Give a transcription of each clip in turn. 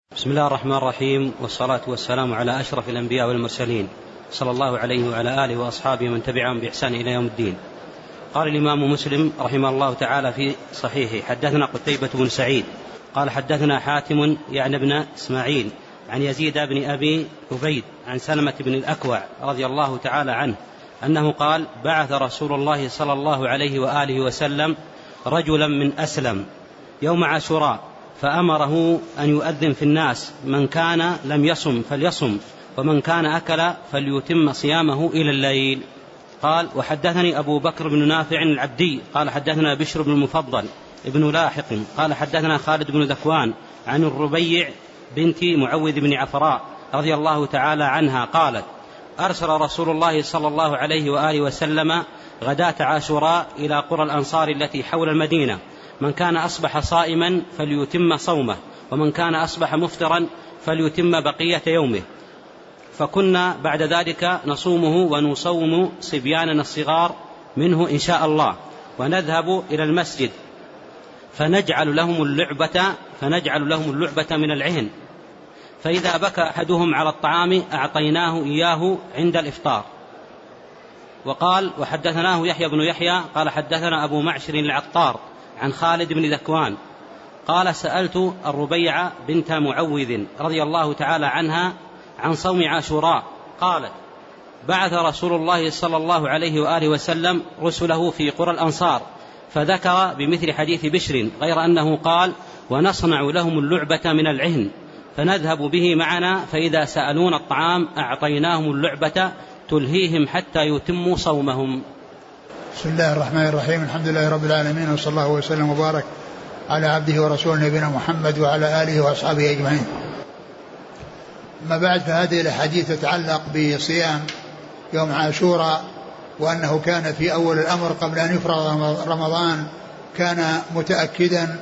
بسم الله الرحمن الرحيم، والصلاة والسلام على أشرف الأنبياء والمرسلين صلى الله عليه وعلى آله وأصحابه من تبعهم بإحسان إلى يوم الدين. قال الإمام مسلم رحمه الله تعالى في صحيحه: حدثنا قتيبة بن سعيد قال حدثنا حاتم يعني بن إسماعيل عن يزيد بن أبي عبيد عن سلمة بن الأكوع رضي الله تعالى عنه أنه قال: بعث رسول الله صلى الله عليه وآله وسلم رجلا من أسلم يوم عاشوراء فأمره أن يؤذن في الناس: من كان لم يصم فليصم، ومن كان أكل فليتم صيامه إلى الليل. قال: وحدثني أبو بكر بن نافع العبدي قال حدثنا بشر بن المفضل ابن لاحق قال حدثنا خالد بن ذكوان عن الربيع بنت معوذ بن عفراء رضي الله تعالى عنها قالت: أرسل رسول الله صلى الله عليه وآله وسلم غداة عاشوراء إلى قرى الأنصار التي حول المدينة: من كان أصبح صائما فليتم صومه، ومن كان أصبح مفطرا فليتم بقية يومه. فكنا بعد ذلك نصومه ونصوم صبياننا الصغار منه إن شاء الله، ونذهب إلى المسجد فنجعل لهم اللعبة من العهن، فإذا بكى أحدهم على الطعام أعطيناه إياه عند الإفطار. وقال: وحدثناه يحيى بن يحيى قال حدثنا أبو معشر العطار عن خالد بن ذكوان قال: سألت الربيع بنت معوذ رضي الله تعالى عنها عن صوم عاشوراء، قالت: بعث رسول الله صلى الله عليه وآله وسلم رسله في قرى الأنصار، فذكر بمثل حديث بشر، غير أنه قال: ونصنع لهم اللعبة من العهن فنذهب به معنا، فإذا سألون الطعام أعطيناهم اللعبة تلهيهم حتى يتموا صومهم. بسم الله الرحمن الرحيم. الحمد لله رب العالمين، وصلى الله وسلم وبارك على عبده ورسوله نبينا محمد وعلى آله وأصحابه أجمعين. ما بعد، فهذه الحديث تتعلق بصيام يوم عاشوراء، وأنه كان في أول الأمر قبل أن يفرغ رمضان كان متأكدا،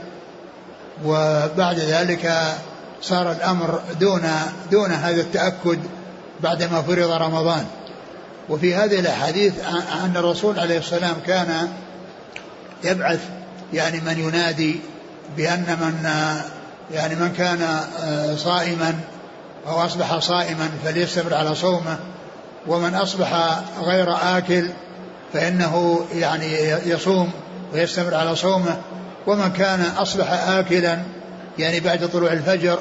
وبعد ذلك صار الأمر دون هذا التأكد بعدما فرض رمضان. وفي هذه الحديث أن الرسول عليه السلام كان يبعث من ينادي بأن من كان صائما أو أصبح صائما فليستمر على صومه، ومن أصبح غير آكل فإنه يصوم ويستمر على صومه، ومن كان أصبح آكلا بعد طلوع الفجر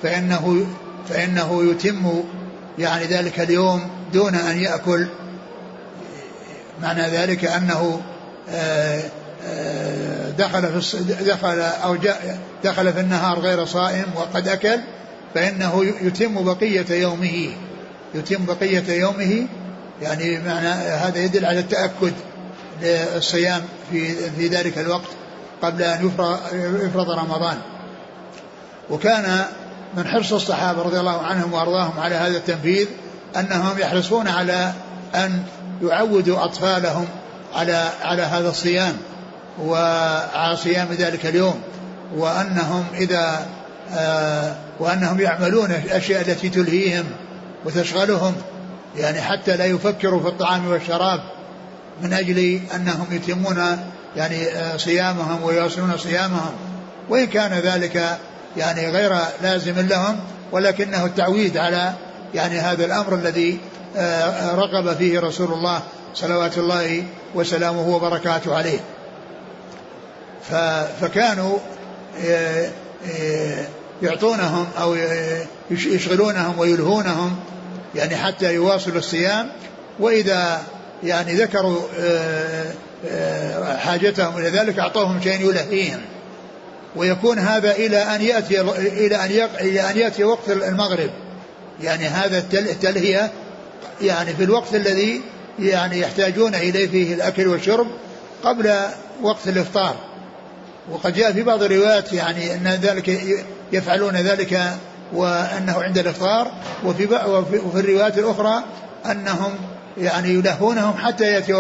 فإنه يتم ذلك اليوم دون أن يأكل. معنى ذلك أنه دخل في النهار غير صائم وقد أكل، فإنه يتم بقية يومه. معنى هذا يدل على التأكد للصيام في ذلك الوقت قبل أن يفرض رمضان. وكان من حرص الصحابة رضي الله عنهم وأرضاهم على هذا التنفيذ أنهم يحرصون على أن يعودوا أطفالهم على هذا الصيام وعلى صيام ذلك اليوم، وأنهم يعملون الأشياء التي تلهيهم وتشغلهم، حتى لا يفكروا في الطعام والشراب، من أجل أنهم يتمون صيامهم ويواصلون صيامهم، وإن كان ذلك غير لازم لهم، ولكنه التعويد على هذا الأمر الذي رغب فيه رسول الله صلوات الله وسلامه وبركاته عليه. فكانوا يعطونهم أو يشغلونهم ويلهونهم حتى يواصلوا الصيام، وإذا ذكروا حاجتهم إلى ذلك أعطوهم شيء يلهيهم، ويكون هذا إلى أن يأتي وقت المغرب. هذا التلهية في الوقت الذي يحتاجون إليه فيه الأكل والشرب قبل وقت الإفطار. وقد جاء في بعض الروايات أن ذلك يفعلون ذلك وأنه عند الإفطار، وفي الروايات الأخرى أنهم يلهونهم حتى يأتي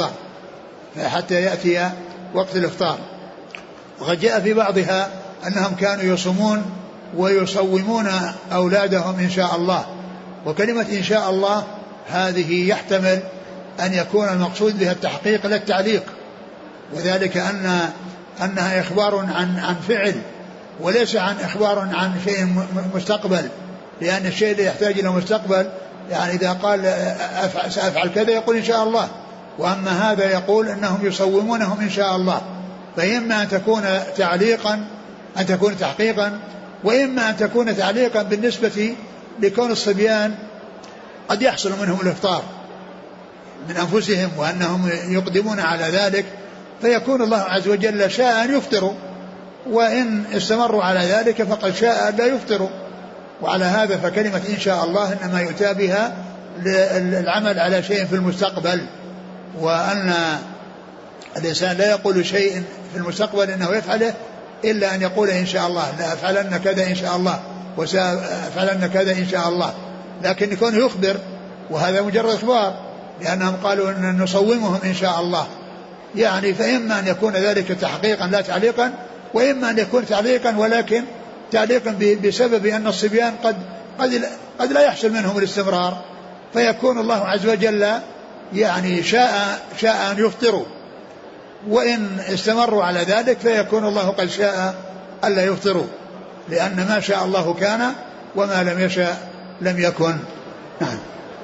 وقت الإفطار. وقد جاء في بعضها أنهم كانوا يصومون ويصومون أولادهم إن شاء الله. وكلمة إن شاء الله هذه يحتمل أن يكون المقصود بها التحقيق لا التعليق، وذلك أنها إخبار عن فعل وليس عن إخبار عن شيء مستقبل، لأن الشيء اللي يحتاج إلى مستقبل يعني إذا قال سأفعل كذا يقول إن شاء الله، وأما هذا يقول أنهم يصومونهم إن شاء الله. فإما أن تكون تعليقا أن تكون تحقيقا، وإما أن تكون تعليقا بالنسبة لكون الصبيان قد يحصل منهم الإفطار من أنفسهم وأنهم يقدمون على ذلك، فيكون الله عز وجل شاء أن يفطروا، وإن استمروا على ذلك فقد شاء أن لا يفطروا. وعلى هذا فكلمة إن شاء الله إنما يؤتى بها للعمل على شيء في المستقبل، وأن الإنسان لا يقول شيء في المستقبل إنه يفعله إلا أن يقول إن شاء الله، لا أفعلن كذا إن شاء الله وسأفعلن كذا إن شاء الله، لكن يكون يخبر، وهذا مجرد إخبار، لأنهم قالوا أن نصومهم إن شاء الله يعني. فإما أن يكون ذلك تحقيقا لا تعليقا، وإما أن يكون تعليقا ولكن تعليقا بسبب أن الصبيان قد لا يحصل منهم الاستمرار، فيكون الله عز وجل يعني شاء أن يفطروا، وإن استمروا على ذلك فيكون الله قد شاء ألا يفطروا، لأن ما شاء الله كان وما لم يشاء لم يكن. نعم.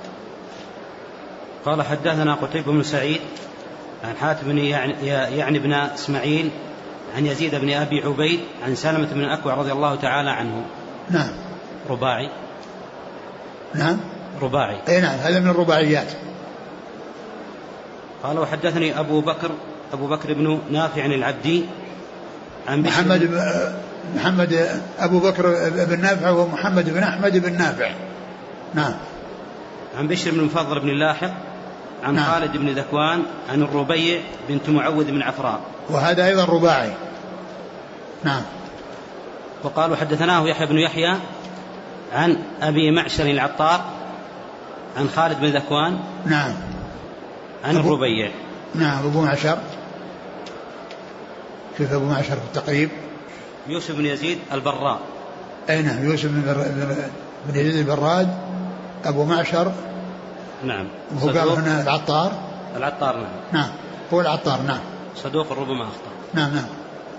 قال حدثنا قتيبة بن سعيد عن حاتم يعني بن إسماعيل عن يزيد بن أبي عبيد عن سلمة بن الأكوع رضي الله تعالى عنه. نعم. رباعي. نعم. رباعي. أي نعم، هذا من الرباعيات. قال وحدثني أبو بكر بن نافع العبدي عن محمد أبو بكر بن نافع ومحمد بن أحمد بن نافع. نعم. عن بشر بن المفضل بن اللاحق عن نعم. خالد بن ذكوان عن الربيع بنت معوذ بن عفراء، وهذا أيضا رباعي. نعم. وقالوا حدثناه يحيى بن يحيى عن أبي معشر العطار عن خالد بن ذكوان. نعم. عن الربيع. نعم. أبو معشر، كيف أبو معشر في التقريب؟ يوسف بن يزيد البراء. أي نعم، يوسف بن يزيد البراد أبو معشر. نعم. وهو قال هنا العطار. نعم. نعم، هو العطار. نعم. صدوق ربما أخطأ. نعم. نعم.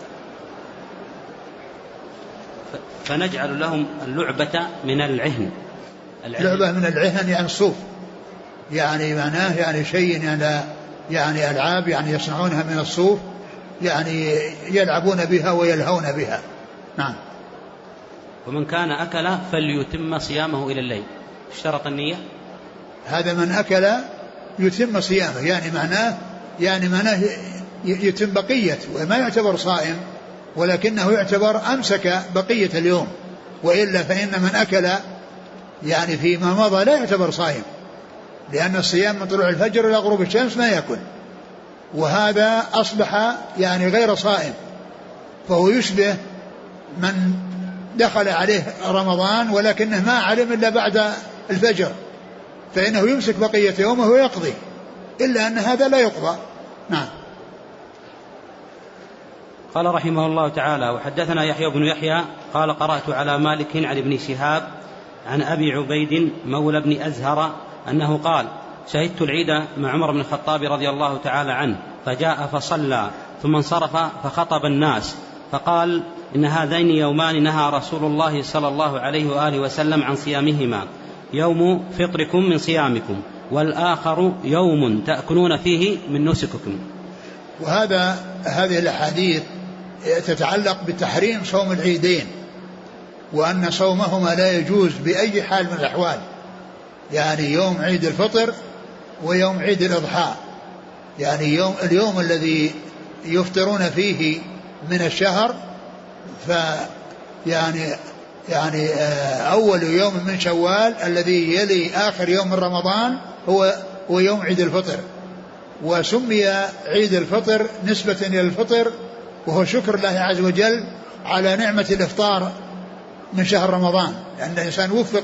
فنجعل لهم اللعبة من العهن. لعبة من العهن يعني الصوف، يعني معناه يعني شيء يعني ألعاب يعني يصنعونها من الصوف، يعني يلعبون بها ويلهون بها. نعم. ومن كان أكل فليتم صيامه إلى الليل. اشترط النية. هذا من أكل يتم صيامه، يعني معناه يتم بقية، وما يعتبر صائم، ولكنه يعتبر أمسك بقية اليوم، وإلا فإن من أكل يعني فيما مضى لا يعتبر صائم، لأن الصيام من طلوع الفجر إلى غروب الشمس ما يأكل، وهذا أصبح يعني غير صائم، فهو يشبه من دخل عليه رمضان ولكنه ما علم إلا بعد الفجر، فإنه يمسك بقية يومه ويقضي، إلا أن هذا لا يقضى. نعم. قال رحمه الله تعالى وحدثنا يحيى بن يحيى قال قرأت على مالك عن ابن شهاب عن أبي عبيد مولى بن أزهر أنه قال شهدت العيد مع عمر بن الخطاب رضي الله تعالى عنه، فجاء فصلى ثم انصرف فخطب الناس فقال إن هذين يومان نهى رسول الله صلى الله عليه وآله وسلم عن صيامهما، يوم فطركم من صيامكم، والآخر يوم تأكلون فيه من نسككم. هذه الأحاديث تتعلق بتحريم صوم العيدين، وأن صومهما لا يجوز بأي حال من الأحوال، يعني يوم عيد الفطر ويوم عيد الأضحى، يعني اليوم الذي يفطرون فيه من الشهر، يعني أول يوم من شوال الذي يلي آخر يوم من رمضان هو يوم عيد الفطر، وسمي عيد الفطر نسبة إلى الفطر، وهو شكر الله عز وجل على نعمة الإفطار من شهر رمضان، لأن الإنسان وفق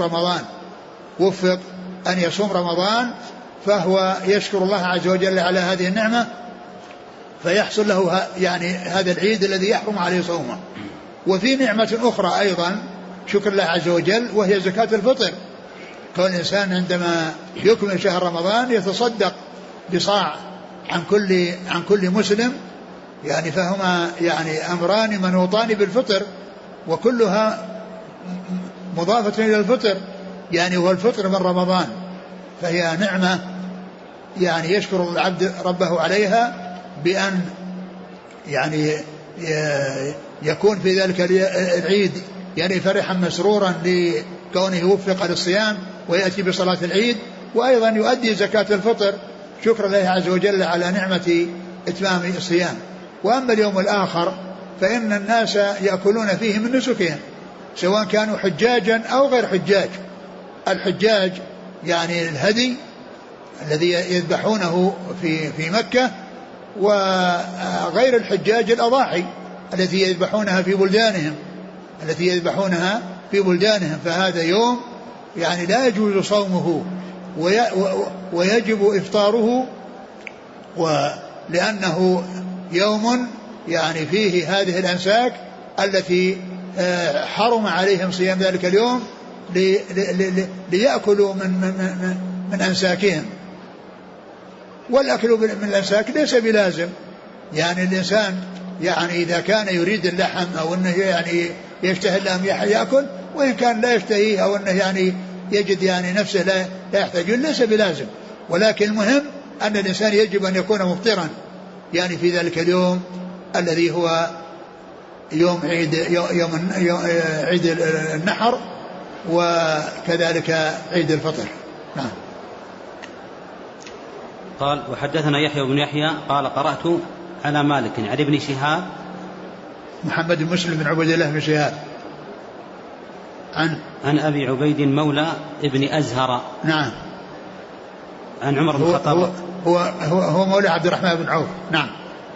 أن يصوم رمضان فهو يشكر الله عز وجل على هذه النعمة، فيحصل له يعني هذا العيد الذي يحرم عليه صومه. وفي نعمة أخرى أيضا شكر الله عز وجل، وهي زكاة الفطر، كون الإنسان عندما يكمل شهر رمضان يتصدق بصاع عن كل مسلم، يعني فهما يعني أمران منوطان بالفطر، وكلها مضافة إلى الفطر، يعني هو الفطر من رمضان، فهي نعمة يعني يشكر العبد ربه عليها بأن يعني يكون في ذلك العيد يعني فرحا مسرورا لكونه وفق للصيام ويأتي بصلاة العيد، وأيضا يؤدي زكاة الفطر شكر الله عز وجل على نعمة إتمام الصيام. وأما اليوم الآخر فإن الناس يأكلون فيه من نسكهم سواء كانوا حجاجا أو غير حجاج. الحجاج يعني الهدي الذي يذبحونه في مكة، وغير الحجاج الأضاحي التي يذبحونها في بلدانهم فهذا يوم يعني لا يجوز صومه ويجب إفطاره، لأنه يوم يعني فيه هذه الأنساك التي حرم عليهم صيام ذلك اليوم ليأكلوا من أنساكهم. والأكل من الأنساك ليس بلازم، يعني الإنسان يعني إذا كان يريد اللحم أو أنه يعني يشتهي اللحم يأكل، وإن كان لا يشتهيه أو أنه يعني يجد يعني نفسه لا يحتاج ليس بلازم. ولكن المهم أن الإنسان يجب أن يكون مفطرا يعني في ذلك اليوم الذي هو يوم عيد النحر وكذلك عيد الفطر. نعم. قال وحدثنا يحيى بن يحيى قال قرأت على مالك عن ابن شهاب محمد بن مسلم بن عبد الله بن شهاب عن أبي عبيد مولى ابن أزهر. نعم. عن عمر بن الخطاب هو مولى عبد الرحمن بن عوف. نعم.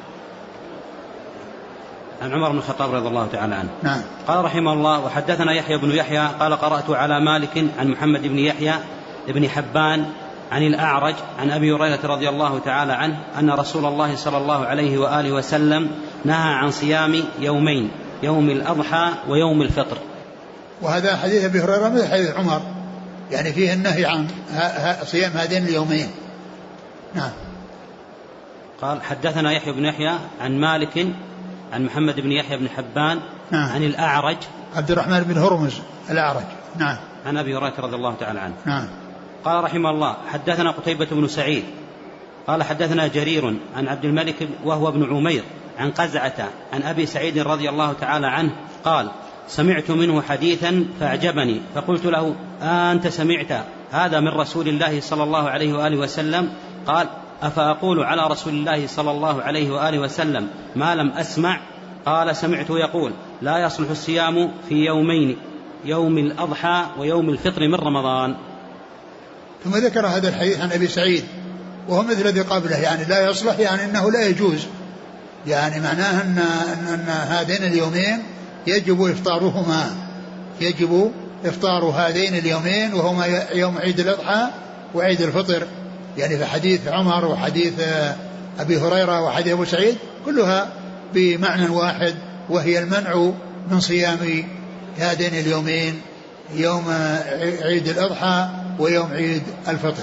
عن عمر بن الخطاب رضي الله تعالى عنه. نعم. قال رحمه الله وحدثنا يحيى بن يحيى قال قرأت على مالك عن محمد بن يحيى بن حبان عن الأعرج عن أبي هريرة رضي الله تعالى عنه أن رسول الله صلى الله عليه وآله وسلم نهى عن صيام يومين، يوم الأضحى ويوم الفطر. وهذا حديث أبي هريرة مثل حديث عمر، يعني فيه النهي عن صيام هذين اليومين. نعم. قال حدثنا يحيى بن يحيى عن مالك عن محمد بن يحيى بن حبان. نعم. عن الأعرج عبد الرحمن بن هرمز الأعرج. نعم. عن أبي هريرة رضي الله تعالى عنه. نعم. قال رحمه الله حدثنا قتيبة بن سعيد قال حدثنا جرير عن عبد الملك وهو ابن عمير عن قزعة عن أبي سعيد رضي الله تعالى عنه قال سمعت منه حديثا فأعجبني فقلت له أنت سمعت هذا من رسول الله صلى الله عليه وآله وسلم؟ قال أفأقول على رسول الله صلى الله عليه وآله وسلم ما لم أسمع؟ قال سمعته يقول لا يصلح الصيام في يومين، يوم الأضحى ويوم الفطر من رمضان. ثم ذكر هذا الحديث عن أبي سعيد وهو مثل الذي قبله، يعني لا يصلح يعني أنه لا يجوز، يعني معناه أن هذين اليومين يجب إفطارهما، يجب إفطار هذين اليومين وهما يوم عيد الأضحى وعيد الفطر، يعني في حديث عمر وحديث أبي هريرة وحديث أبو سعيد كلها بمعنى واحد، وهي المنع من صيام هذين اليومين، يوم عيد الأضحى ويوم عيد الفطر.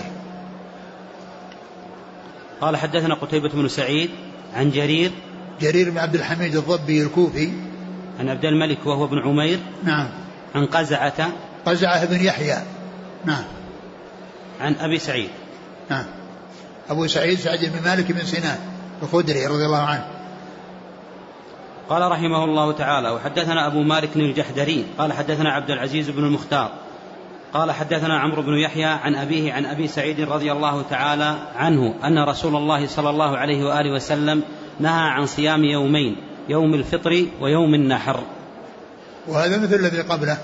قال حدثنا قتيبة بن سعيد عن جرير بن عبد الحميد الضبي الكوفي عن عبد الملك وهو ابن عمير. نعم. عن قزعة بن يحيى. نعم. عن أبي سعيد. نعم. أبو سعيد سعد بن مالك بن سنان الخدري رضي الله عنه. قال رحمه الله تعالى وحدثنا أبو مالك الجحدري قال حدثنا عبد العزيز بن المختار قال حدثنا عمرو بن يحيى عن أبيه عن أبي سعيد رضي الله تعالى عنه أن رسول الله صلى الله عليه وآله وسلم نهى عن صيام يومين، يوم الفطر ويوم النحر. وهذا مثل الذي قبله.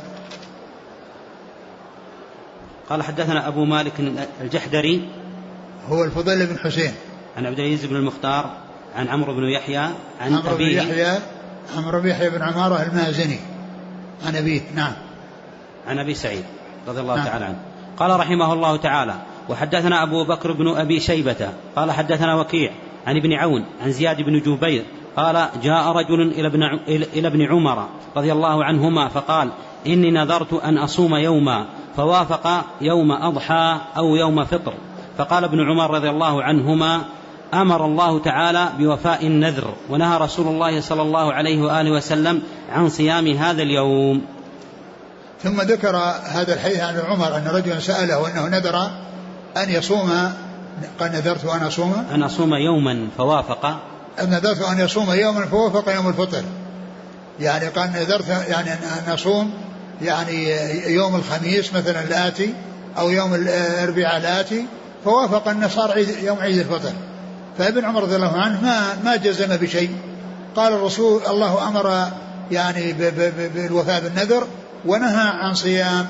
قال حدثنا أبو مالك الجحدري هو الفضيل بن حسين عن عبد العزيز بن المختار عن عمرو بن يحيى عن عمرو بن يحيى بن عمارة المازني عن أبيه. نعم. عن أبي سعيد رضي الله تعالى عنه. قال رحمه الله تعالى وحدثنا أبو بكر بن أبي شيبة قال حدثنا وكيع عن ابن عون عن زياد بن جبير قال جاء رجل إلى ابن عمر رضي الله عنهما فقال إني نذرت أن أصوم يوما فوافق يوم أضحى أو يوم فطر، فقال ابن عمر رضي الله عنهما أمر الله تعالى بوفاء النذر، ونهى رسول الله صلى الله عليه وآله وسلم عن صيام هذا اليوم. ثم ذكر هذا الحديث عن عمر أن رجلا سأله أنه نذر أن يصوم، قال نذرت أن أصوم يوما فوافق، نذرت أن يصوم يوما فوافق يوم الفطر، يعني قال نذرت يعني أن أصوم يعني يوم الخميس مثلا الآتي أو يوم الأربعاء الآتي، فوافق أن صار يوم عيد الفطر. فابن عمر رضي الله عنه ما جزم بشيء. قال الرسول الله أمر يعني بالوفاء بالنذر ونهى عن صيام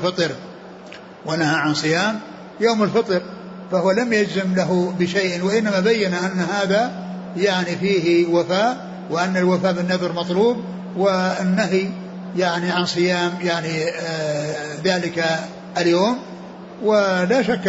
يوم الفطر، فهو لم يجزم له بشيء، وإنما بين أن هذا يعني فيه وفاء، وأن الوفاء بالنذر مطلوب، والنهي يعني عن صيام يعني ذلك اليوم. ولا شك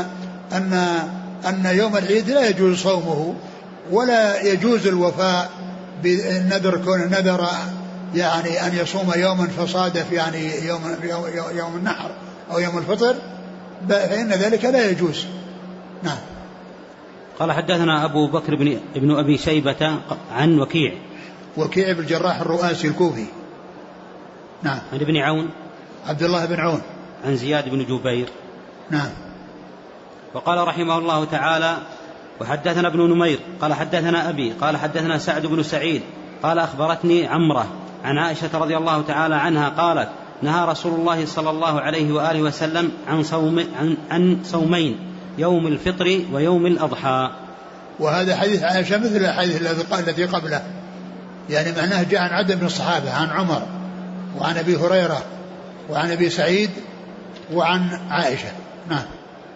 أن يوم العيد لا يجوز صومه ولا يجوز الوفاء بالنذر، كون النذر يعني أن يصوم يوما فصادف يعني يوم النحر أو يوم الفطر، فإن ذلك لا يجوز. نعم. قال حدثنا أبو بكر بن أبي شيبة عن وكيع بن الجراح الرؤاسي الكوفي. نعم. عن ابن عون عبد الله بن عون عن زياد بن جبير. نعم. وقال رحمه الله تعالى: وحدثنا ابن نمير قال حدثنا أبي قال حدثنا سعد بن سعيد قال أخبرتني عمرة عن عائشة رضي الله تعالى عنها قالت: نهى رسول الله صلى الله عليه وآله وسلم عن صومين، يوم الفطر ويوم الأضحى. وهذا حديث عائشة مثل الحديث الذي قبله، يعني معناه جاء عن عدد من الصحابة، عن عمر وعن أبي هريرة وعن أبي سعيد وعن عائشة. نعم.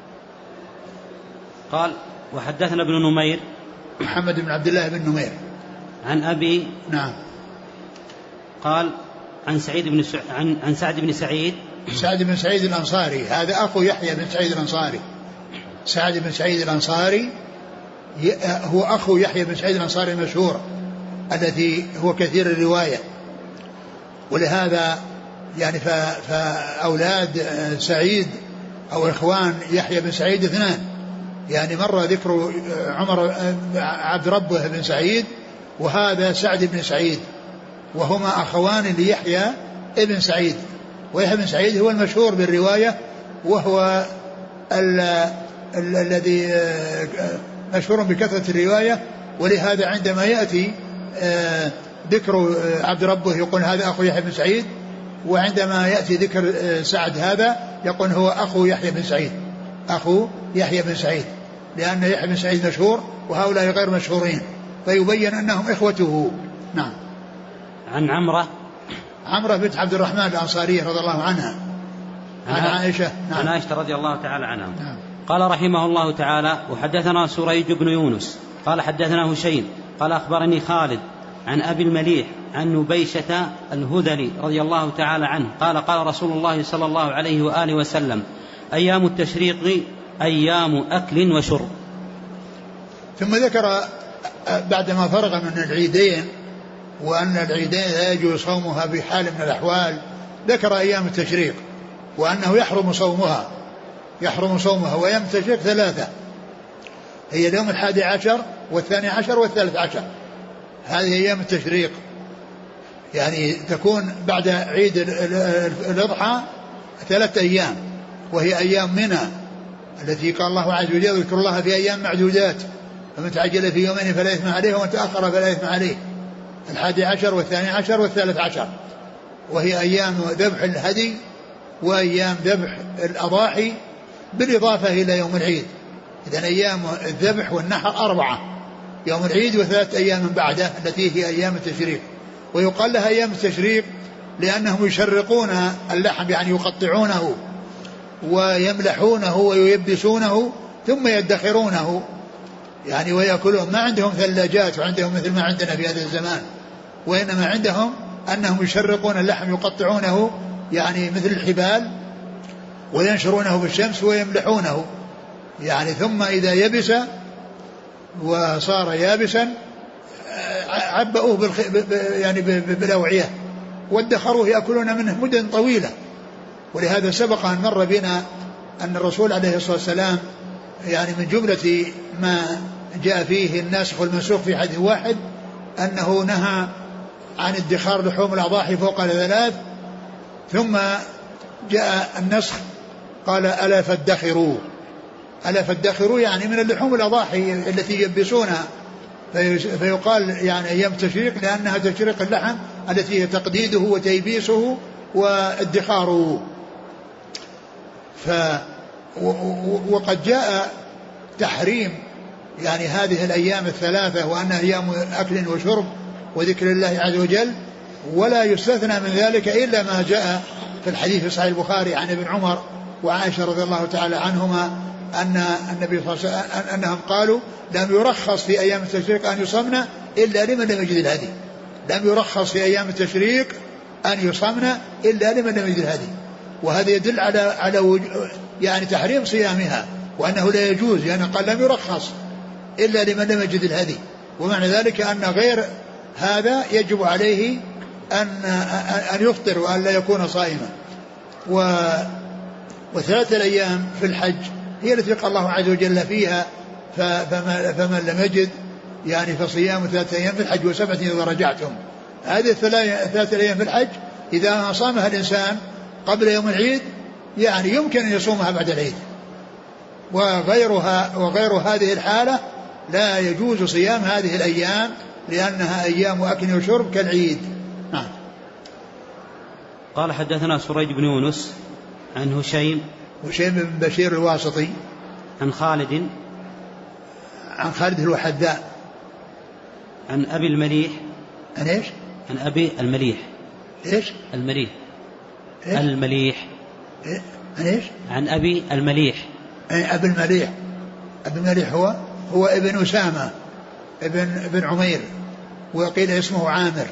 قال: وحدثنا ابن نمير محمد بن عبد الله بن نمير عن أبي. نعم. قال: عن سعد بن سعيد الأنصاري، هذا أخو يحيى بن سعيد الأنصاري. سعد بن سعيد الأنصاري هو أخو يحيى بن سعيد الأنصاري المشهور الذي هو كثير الرواية، ولهذا يعني فأولاد سعيد أو إخوان يحيى بن سعيد اثنان، يعني مرة ذكر عمر عبد ربه بن سعيد، وهذا سعد بن سعيد، وهما أخوان ليحيى ابن سعيد. ويحيى بن سعيد هو المشهور بالرواية، وهو الذي مشهور بكثرة الرواية، ولهذا عندما يأتي ذكر عبد ربه يقول هذا أخو يحيى بن سعيد، وعندما يأتي ذكر سعد هذا يقول هو أخو يحيى بن سعيد، لأن يحيى بن سعيد مشهور وهؤلاء غير مشهورين، فيبين أنهم إخوته. نعم. عن عمرة بنت عبد الرحمن الأنصارية رضي الله عنها عن عائشة. نعم. عن عائشة رضي الله تعالى عنها. نعم. قال رحمه الله تعالى: وحدثنا سريج بن يونس قال حدثنا هشيم قال أخبرني خالد عن أبي المليح عن نبيشة الهذلي رضي الله تعالى عنه قال: قال رسول الله صلى الله عليه وآله وسلم: أيام التشريق أيام أكل وشرب. ثم ذكر بعدما فرغ من العيدين وأن العيدين لا يجوز صومها بحال من الأحوال، ذكر أيام التشريق وأنه يحرم صومها. وأيام التشريق ثلاثة، هي اليوم 11 و12 و13، هذه أيام التشريق، يعني تكون بعد عيد الأضحى 3 أيام، وهي أيام منى التي قال الله عز وجل: اذكر الله في أيام معدودات، فمن تعجل في يومين فلا إثم عليه ومن تأخر فلا إثم عليه، 11 و12 و13، وهي أيام ذبح الهدي وأيام ذبح الأضاحي بالإضافة إلى يوم العيد. إذن أيام الذبح والنحر 4، يوم العيد و3 أيام من بعده التي هي أيام التشريق. ويقال لها أيام التشريق لأنهم يشرقون اللحم، يعني يقطعونه ويملحونه وييبسونه ثم يدخرونه، يعني ويأكلون. ما عندهم ثلاجات وعندهم مثل ما عندنا في هذا الزمان، وإنما عندهم أنهم يشرقون اللحم يقطعونه يعني مثل الحبال وينشرونه بالشمس ويملحونه، يعني ثم إذا يبس وصار يابسا عبأوه يعني بالأوعية وادخروه يأكلون منه مدة طويلة. ولهذا سبق أن مر بنا أن الرسول عليه الصلاة والسلام يعني من جملة ما جاء فيه الناسخ والمنسوخ في حديث واحد أنه نهى عن ادخار لحوم الأضاحي فوق 3. ثم جاء النسخ قال ألا فادخروا يعني من اللحوم الأضاحي التي يلبسونها، فيقال يعني أيام التشريق لأنها تشريق اللحم التي هي تقديده وتيبيسه وادخاره. وقد جاء تحريم يعني هذه الأيام 3 وأنها أيام أكل وشرب وذكر الله عز وجل، ولا يستثنى من ذلك إلا ما جاء في الحديث في صحيح البخاري عن ابن عمر وعائشة رضي الله تعالى عنهما أن النبي صلى الله عليه وسلم أنهم قالوا لم يرخص في أيام التشريق أن يصمن إلا لمن لم يجد الهدي. لم يرخص في أيام التشريق أن يصمن إلا لمن لم يجد الهدي، وهذا يدل على يعني تحريم صيامها وأنه لا يجوز، لأنه قال لم يرخص إلا لمن لم يجد الهدي، ومعنى ذلك أن غير هذا يجب عليه أن يفطر وأن لا يكون صائما. و3 الأيام في الحج هي التي قال الله عز وجل فيها فمن لم يجد يعني فصيام 3 أيام في الحج و7 إذا رجعتم. هذه 3 أيام في الحج إذا صامها الإنسان قبل يوم العيد يعني يمكن أن يصومها بعد العيد، وغير هذه الحالة لا يجوز صيام هذه الأيام لأنها أيام أكل وشرب كالعيد. نعم. قال حدثنا سريج بن يونس عن هشيم بن بشير الواسطي عن خالد هو حداء عن أبي المليح. عن إيش؟ عن أبي المليح. إيش؟ المليح. إيش؟ المليح. إيه؟ عن إيش؟ عن أبي المليح. أبي المليح. أبي المليح هو ابن أسامة ابن عمير، وقيل اسمه عامر.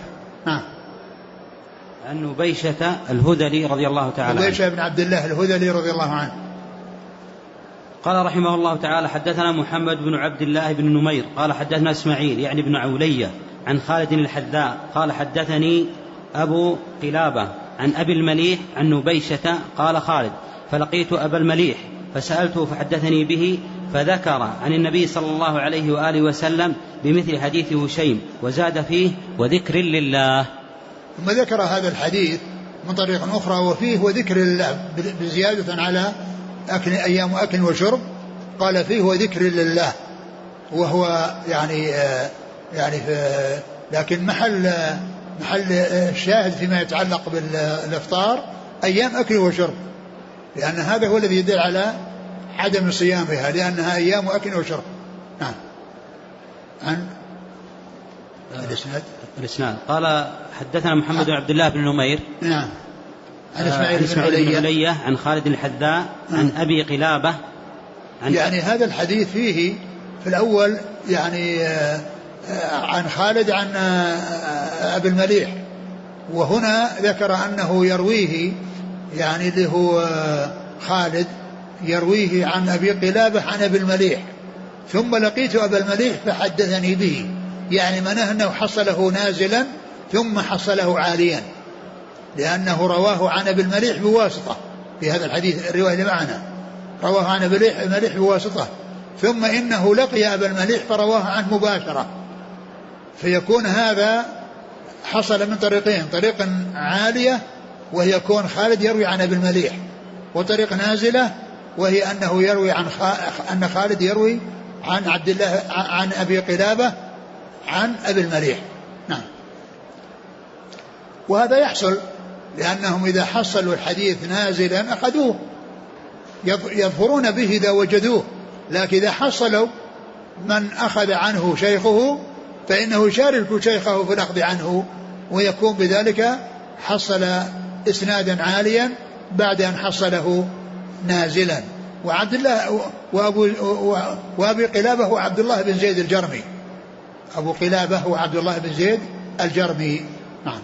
عن نبيشة الهذلي رضي الله تعالى عنه. نبيشة بن عبد الله الهذلي رضي الله عنه. قال رحمه الله تعالى حدثنا محمد بن عبد الله بن نمير قال حدثنا إسماعيل يعني بن عولية عن خالد الحذاء قال حدثني أبو قلابة عن أبي المليح عن نبيشة قال خالد فلقيت أبا المليح فسألته فحدثني به فذكر عن النبي صلى الله عليه وآله وسلم بمثل حديث هشيم وزاد فيه وذكر لله. ثم ذكر هذا الحديث من طريق أخرى وفيه وذكر لله بزيادة على أيام أكل وشرب، قال فيه وذكر لله، وهو يعني لكن محل الشاهد فيما يتعلق بالإفطار أيام أكل وشرب، لأن هذا هو الذي يدل على عدم صيامها لأنها أيام أكل وشرب. نعم. عن الإسناد قال حدثنا محمد بن عبد الله بن نمير. نعم. عن إسماعيل بن علية عن خالد الحذاء عن أبي قلابة يعني هذا الحديث فيه في الأول يعني عن خالد عن أبي المليح، وهنا ذكر أنه يرويه يعني اللي هو خالد يرويه عن أبي قلابة عن أبي المليح، ثم لقيت أبا المليح فحدثني به، يعني منه أنه حصله نازلا ثم حصله عاليا، لأنه رواه عن أبي المليح بواسطة في هذا الحديث الرواية اللي معنا، رواه عن أبي المليح بواسطة، ثم إنه لقي أبا المليح فرواه عنه مباشرة، فيكون هذا حصل من طريقين، طريق عالية وهي كون خالد يروي عن أبي المليح، وطريق نازلة وهي أنه يروي أن خالد يروي عن عبد الله عن أبي قلابة عن أبي المليح. نعم. وهذا يحصل لأنهم إذا حصلوا الحديث نازلا أخذوه يظفرون به إذا وجدوه، لكن إذا حصلوا من أخذ عنه شيخه فإنه يشارك شيخه في الأخذ عنه، ويكون بذلك حصل إسنادا عاليا بعد أن حصله نازلا. وعبد الله وأبي قلابة هو عبد الله بن زيد الجرمي، أبو قلابة هو عبد الله بن زيد الجرمي. نعم.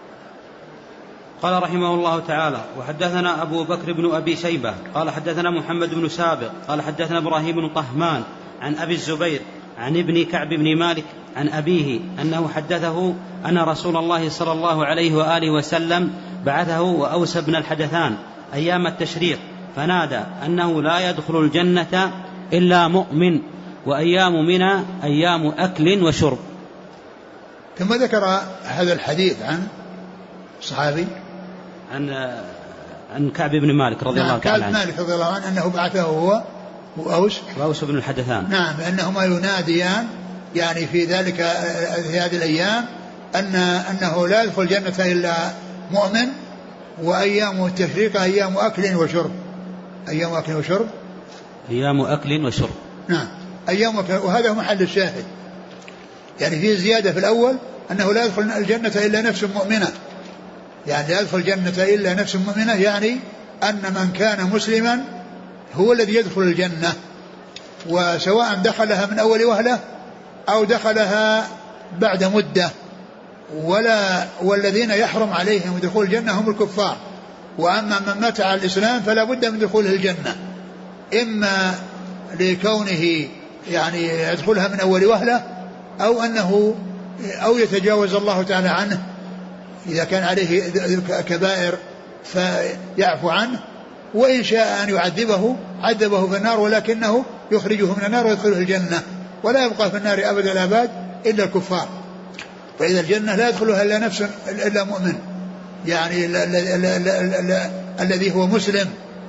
قال رحمه الله تعالى وحدثنا أبو بكر بن أبي شيبة قال حدثنا محمد بن سابق قال حدثنا إبراهيم بن طهمان عن أبي الزبير عن ابن كعب بن مالك عن أبيه أنه حدثه أن رسول الله صلى الله عليه وآله وسلم بعثه وأوس بن الحدثان أيام التشريق فنادى أنه لا يدخل الجنة إلا مؤمن وأيام منى أيام أكل وشرب. ثم ذكر هذا الحديث عن صحابي عن كعب بن مالك رضي الله تعالى عنه. كعب مالك رضي الله عنه أنه بعثه هو وأوس بن الحدثان. نعم، أنهما يناديان يعني في هذه الأيام أنه لا يدخل الجنة إلا مؤمن، وأيام التشريق أيام أكل وشرب. أيام أكل وشرب. أيام أكل وشرب. نعم، أيام أكل، وهذا هو محل الشاهد. يعني في زيادة في الأول أنه لا يدخل الجنة إلا نفس مؤمنة، يعني لا يدخل الجنة إلا نفس مؤمنة، يعني أن من كان مسلما هو الذي يدخل الجنة، وسواء دخلها من أول وهلة أو دخلها بعد مدة، والذين يحرم عليهم دخول الجنة هم الكفار. وأما من مات على الإسلام فلا بد من دخوله الجنة، إما لكونه يعني يدخلها من أول وهلة، أو يتجاوز الله تعالى عنه إذا كان عليه كبائر فيعفو عنه، وإن شاء أن يعذبه عذبه في النار، ولكنه يخرجه من النار ويدخله الجنة، ولا يبقى في النار أبد الآباد إلا الكفار. فإذا الجنة لا يدخلها إلا مؤمن، يعني الذي هو مسلم.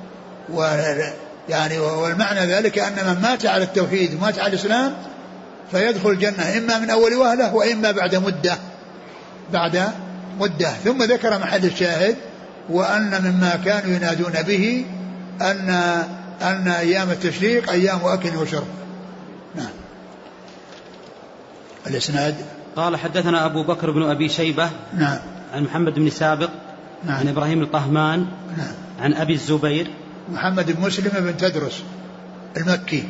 يعني والمعنى ذلك أن من مات على التوحيد ومات على الإسلام فيدخل الجنة إما من أول وهلة وإما بعد مدة. ثم ذكر محل الشاهد، وأن مما كانوا ينادون به أن أيام التشريق أيام أكل وشرب. نعم. الإسناد قال حدثنا أبو بكر بن أبي شيبة. نعم. عن محمد بن سابق. نعم. عن إبراهيم الطهمان. نعم. عن أبي الزبير محمد بن مسلم بن تدرس المكي.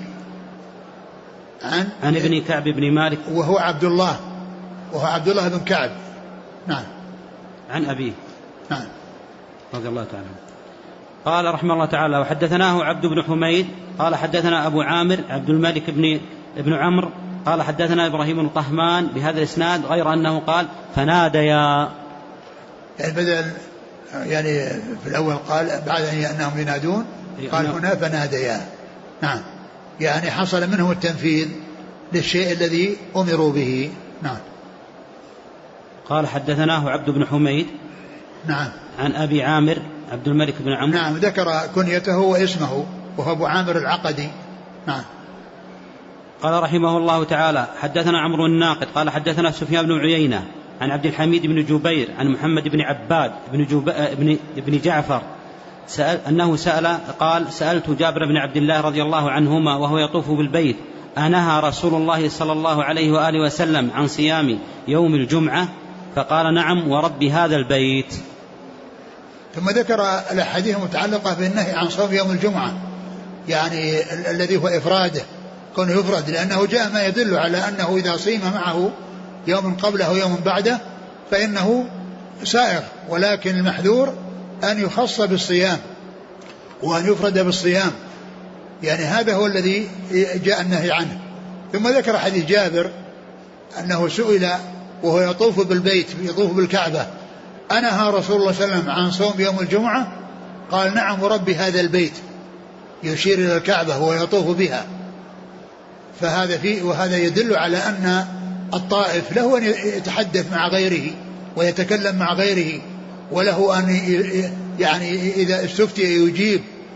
عن ابن كعب بن مالك وهو عبد الله بن كعب. نعم. عن أبيه. نعم. رضي الله تعالى. قال رحمه الله تعالى: وحدثناه عبد بن حميد قال حدثنا أبو عامر عبد الملك بن عمرو قال حدثنا إبراهيم الطهمان بهذا الإسناد، غير أنه قال فناديا، يعني بدل يعني في الأول قال بعد أنهم ينادون قال هنا فناديا. نعم، يعني حصل منهم التنفيذ للشيء الذي أمروا به. نعم. قال حدثناه عبد بن حميد. نعم. عن أبي عامر عبد الملك بن عمرو. نعم، ذكر كنيته واسمه وهو أبو عامر العقدي. نعم. قال رحمه الله تعالى: حدثنا عمرو الناقد قال حدثنا سفيان بن عيينة عن عبد الحميد بن جبير عن محمد بن عباد بن جعفر أنه قال: سألت جابر بن عبد الله رضي الله عنهما وهو يطوف بالبيت: أنهى رسول الله صلى الله عليه وآله وسلم عن صيام يوم الجمعة؟ فقال: نعم ورب هذا البيت. ثم ذكر الأحاديث المتعلقة بالنهي عن صوم يوم الجمعة، يعني الذي هو إفراده، كونه يفرد، لأنه جاء ما يدل على أنه إذا صيم معه يوم قبله أو يوم بعده فإنه سائر، ولكن المحذور أن يخص بالصيام وأن يفرد بالصيام، يعني هذا هو الذي جاء النهي عنه. ثم ذكر حديث جابر أنه سئل وهو يطوف بالبيت، يطوف بالكعبة: أنهى رسول الله صلى الله عليه وسلم عن صوم يوم الجمعة؟ قال: نعم ورب هذا البيت، يشير إلى الكعبة وهو يطوف بها. فهذا فيه، وهذا يدل على أن الطائف له أن يتحدث مع غيره ويتكلم مع غيره، وله أن يعني إذا استفتي يجيب،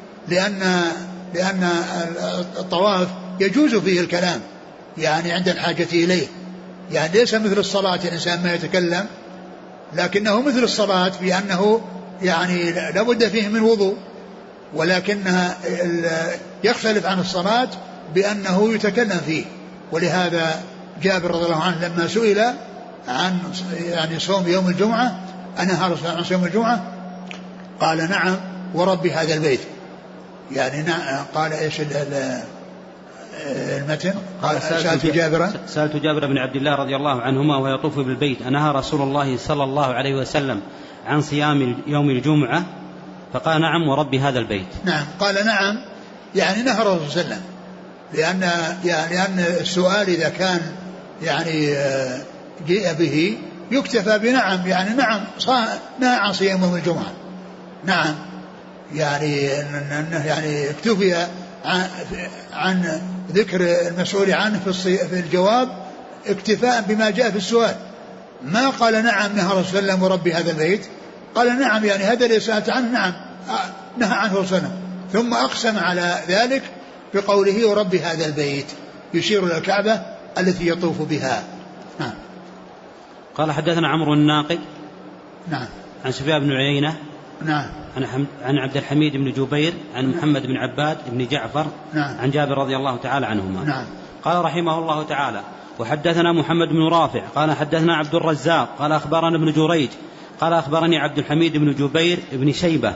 لأن الطواف يجوز فيه الكلام يعني عند الحاجة إليه، يعني ليس مثل الصلاة الإنسان ما يتكلم، لكنه مثل الصلاة بأنه يعني لابد فيه من وضوء، ولكنها يختلف عن الصلاة بأنه يتكلم فيه. ولهذا جابر رضي الله عنه لما سئل عن يعني صوم يوم الجمعة: أنهى رسول الله عن صوم الجمعة؟ قال: نعم ورب هذا البيت. يعني قال إيش المتن؟ قال: سألت جابر بن عبد الله رضي الله عنهما وهو يطوف بالبيت: أنهى رسول الله صلى الله عليه وسلم عن صيام يوم الجمعة؟ فقال: نعم ورب هذا البيت. نعم، قال نعم، يعني نهى الرسول صلى الله عليه وسلم، لأن السؤال إذا كان يعني جيء به يكتفى بنعم، يعني نعم نهى عن صيام يوم الجمعة، نعم، يعني اكتفي عن ذكر المسؤول عنه في الجواب اكتفاء بما جاء في السؤال، ما قال نعم نهى رسول الله ورب هذا البيت، قال نعم يعني هذا اللي سألت عنه نعم نهى عنه رسول الله، ثم أقسم على ذلك بقوله ورب هذا البيت، يشير إلى الكعبة التي يطوف بها. نعم. قال حدثنا عمرو الناقد نعم عن سفيان بن عيينة نعم عن عبد الحميد بن جبير عن محمد بن عباد بن جعفر نعم عن جابر رضي الله تعالى عنهما. نعم. قال رحمه الله تعالى وحدثنا محمد بن رافع قال حدثنا عبد الرزاق قال أخبرنا ابن جريج قال أخبرني عبد الحميد بن جبير بن شيبة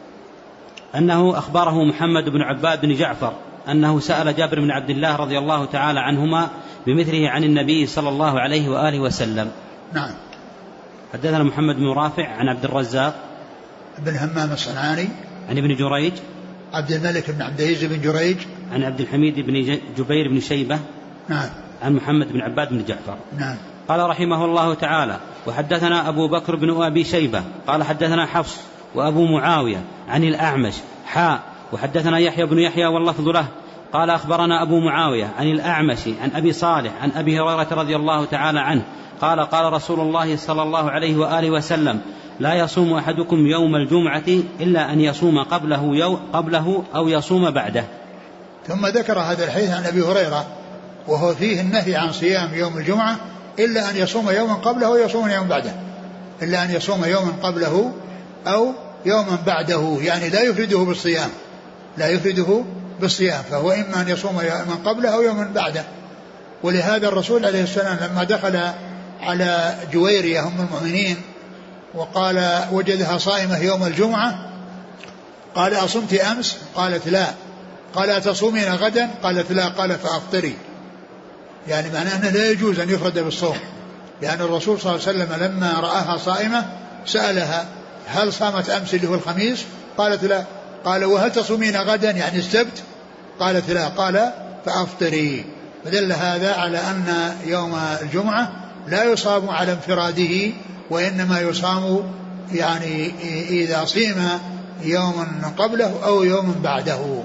أنه أخبره محمد بن عباد بن جعفر أنه سأل جابر بن عبد الله رضي الله تعالى عنهما بمثله عن النبي صلى الله عليه وآله وسلم. نعم. حدثنا محمد بن رافع عن عبد الرزاق بن همام الصنعاني عن ابن جريج عبد الملك بن عبد العزيز بن جريج عن عبد الحميد بن جبير بن شيبة نعم عن محمد بن عباد بن جعفر. نعم. قال رحمه الله تعالى وحدثنا أبو بكر بن أبي شيبة قال حدثنا حفص وأبو معاوية عن الأعمش وحدثنا يحيى بن يحيى واللفظ له قال أخبرنا أبو معاوية عن الأعمش عن أبي صالح عن أبي هريرة رضي الله تعالى عنه قال قال رسول الله صلى الله عليه وآله وسلم لا يصوم أحدكم يوم الجمعة إلا أن يصوم قبله أو يصوم بعده. ثم ذكر هذا الحديث عن أبي هريرة وهو فيه النهي عن صيام يوم الجمعة إلا أن يصوم يوما قبله أو يصوم يوما بعده، إلا أن يصوم يوما قبله أو يوما بعده، يعني لا يفرده بالصيام، فهو إما أن يصوم يوما قبله أو يوما بعده. ولهذا الرسول عليه السلام لما دخل على جويرية أم المؤمنين وقال وجدها صائمة يوم الجمعة قال أصمت أمس؟ قالت لا. قال أتصومين غدا؟ قالت لا. قال فأفطري، يعني معناه أنه لا يجوز أن يفرد بالصوم، لأن الرسول صلى الله عليه وسلم لما رآها صائمة سألها هل صامت أمس اللي هو الخميس؟ قالت لا. قال وهل تصومين غدا يعني السبت؟ قالت لا. قال فأفطري. فدل هذا على أن يوم الجمعة لا يصام على انفراده، وإنما يصام يعني إذا صيم يوما قبله أو يوما بعده.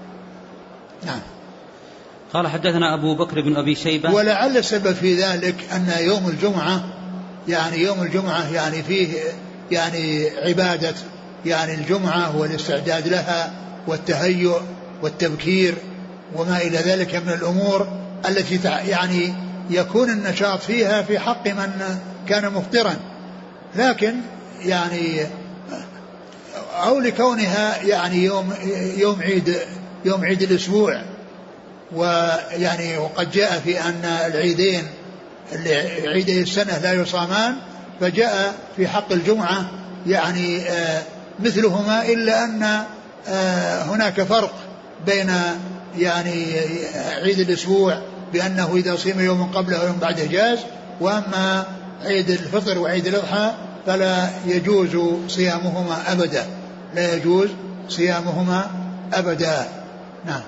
نعم. قال حدثنا أبو بكر بن أبي شيبة. ولعل السبب في ذلك أن يوم الجمعة يعني فيه يعني عبادة يعني الجمعة والاستعداد لها والتهيؤ والتبكير وما إلى ذلك من الأمور التي يعني يكون النشاط فيها في حق من كان مفطرا، لكن يعني أو لكونها يعني يوم عيد الأسبوع، ويعني وقد جاء في أن العيدين عيدي السنة لا يصامان، فجاء في حق الجمعة يعني مثلهما، إلا أن هناك فرق بين يعني عيد الأسبوع بأنه إذا صيم يوم قبله ويوم بعده جاز، وأما عيد الفطر وعيد الأضحى فلا يجوز صيامهما أبدا، لا يجوز صيامهما أبدا. نعم.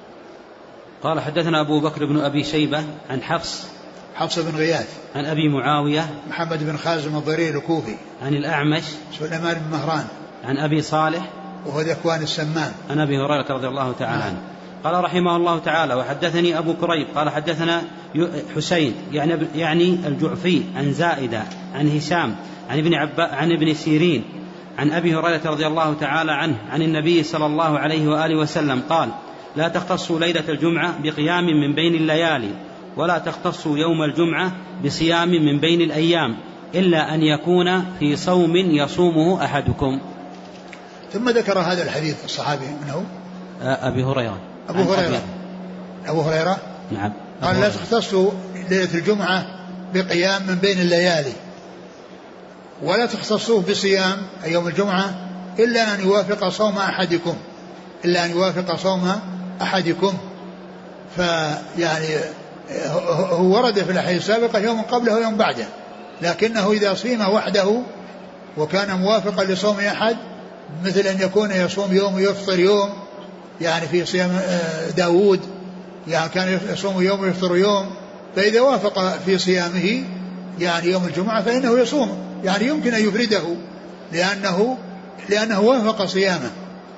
قال حدثنا أبو بكر بن أبي شيبة عن حفص بن غياث عن أبي معاوية محمد بن خازم الضرير الكوفي عن الأعمش سليمان بن مهران عن أبي صالح وهو ذكوان السمان عن أبي هريرة رضي الله تعالى عنه. قال رحمه الله تعالى وحدثني أبو كريب قال حدثنا حسين يعني الجعفي عن زائدة عن هشام عن ابن سيرين عن أبي هريرة رضي الله تعالى عنه عن النبي صلى الله عليه وآله وسلم قال لا تختصوا ليلة الجمعة بقيام من بين الليالي، ولا تختصوا يوم الجمعة بصيام من بين الأيام، إلا أن يكون في صوم يصومه أحدكم. ثم ذكر هذا الحديث الصحابي منه أبي هريرة. أبو هريرة نعم. قال لا تختصوا ليلة الجمعة بقيام من بين الليالي، ولا تختصوه بصيام يوم الجمعة إلا أن يوافق صوم أحدكم. فيعني هو ورد في الحديث السابقة يوم قبله ويوم بعده، لكنه إذا صيم وحده وكان موافقا لصوم أحد، مثل أن يكون يصوم يوم ويفطر يوم، يعني في صيام داود يعني كان يصوم يوم ويفطر يوم، فإذا وافق في صيامه يعني يوم الجمعة فإنه يصوم، يعني يمكن أن يفرده لأنه وافق صيامه.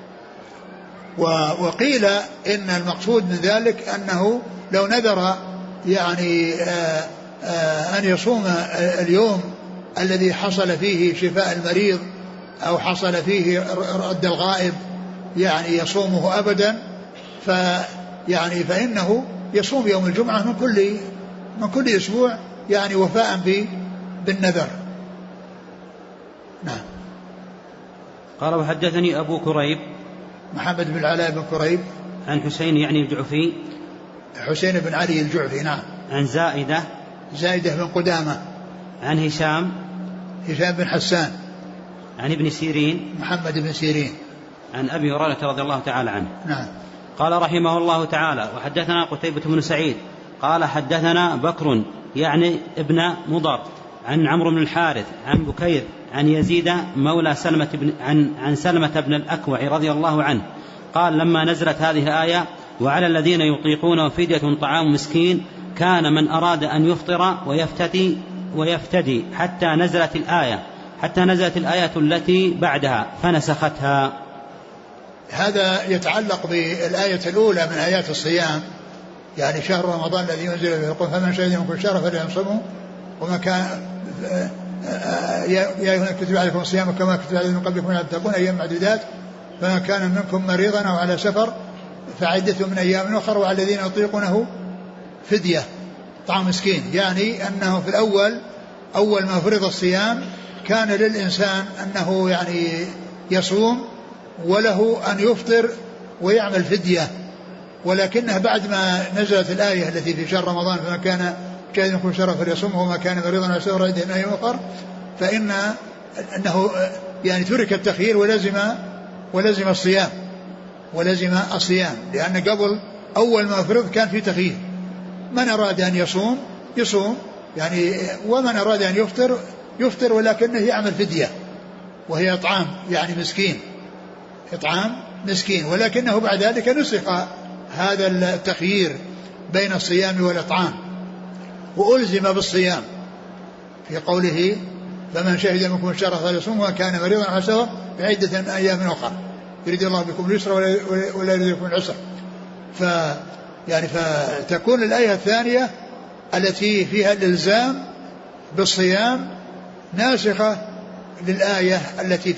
وقيل إن المقصود من ذلك أنه لو نذر يعني أن يصوم اليوم الذي حصل فيه شفاء المريض أو حصل فيه رد الغائب يعني يصومه أبدا، فإنه يصوم يوم الجمعة من كل أسبوع يعني وفاء بالنذر. نعم. قال وحدثني أبو كريب محمد بن العلاء بن كريب عن حسين يعني الجعفي حسين بن علي الجعفي. نعم. عن زائدة بن قدامة. عن هشام بن حسان. عن ابن سيرين محمد بن سيرين. عن أبي هريرة رضي الله تعالى عنه. نعم. قال رحمه الله تعالى وحدثنا قتيبة بن سعيد قال حدثنا بكر يعني ابن مضر عن عمرو بن الحارث عن بكير عن يزيد مولى عن سلمة بن الأكوع رضي الله عنه قال لما نزلت هذه الآية وعلى الذين يطيقون فدية طعام مسكين كان من أراد أن يفطر ويفتدي حتى نزلت الآية التي بعدها فنسختها. هذا يتعلق بالآية الأولى من آيات الصيام، يعني شهر رمضان الذي ينزل فيه القرآن فمن شهد منكم الشهر فليصمه وما كان يا أيها كتب عليكم الصيام كما كتب على من قبلكم لعلكم تتقون أيام معدودات فمن كان منكم مريضا أو على سفر فعدة من أيام أخرى وعلى الذين يطيقونه فدية طعام مسكين، يعني أنه في الأول أول ما فرض الصيام كان للإنسان أنه يعني يصوم وله أن يفطر ويعمل فدية، ولكنه بعد ما نزلت الآية التي في شهر رمضان فما كان شاهد منكم شهر فليصومه وما كان مريضا على سفر عدة من أيام أخرى أنه يعني ترك التخيير ولزم الصيام لأن قبل أول ما فرض كان في تخيير، من أراد أن يصوم يعني ومن أراد أن يفطر ولكنه يعمل فدية وهي إطعام يعني مسكين، ولكنه بعد ذلك نسخ هذا التخيير بين الصيام والإطعام وألزم بالصيام في قوله فمن شهد منكم الشهر فليصوم ومن كان مريضا على سفر بعدة من أيام أخرى يريد الله بكم اليسر ولا يريد بكم العسر. فتكون الآية الثانية التي فيها الإلزام بالصيام ناسخة للآية التي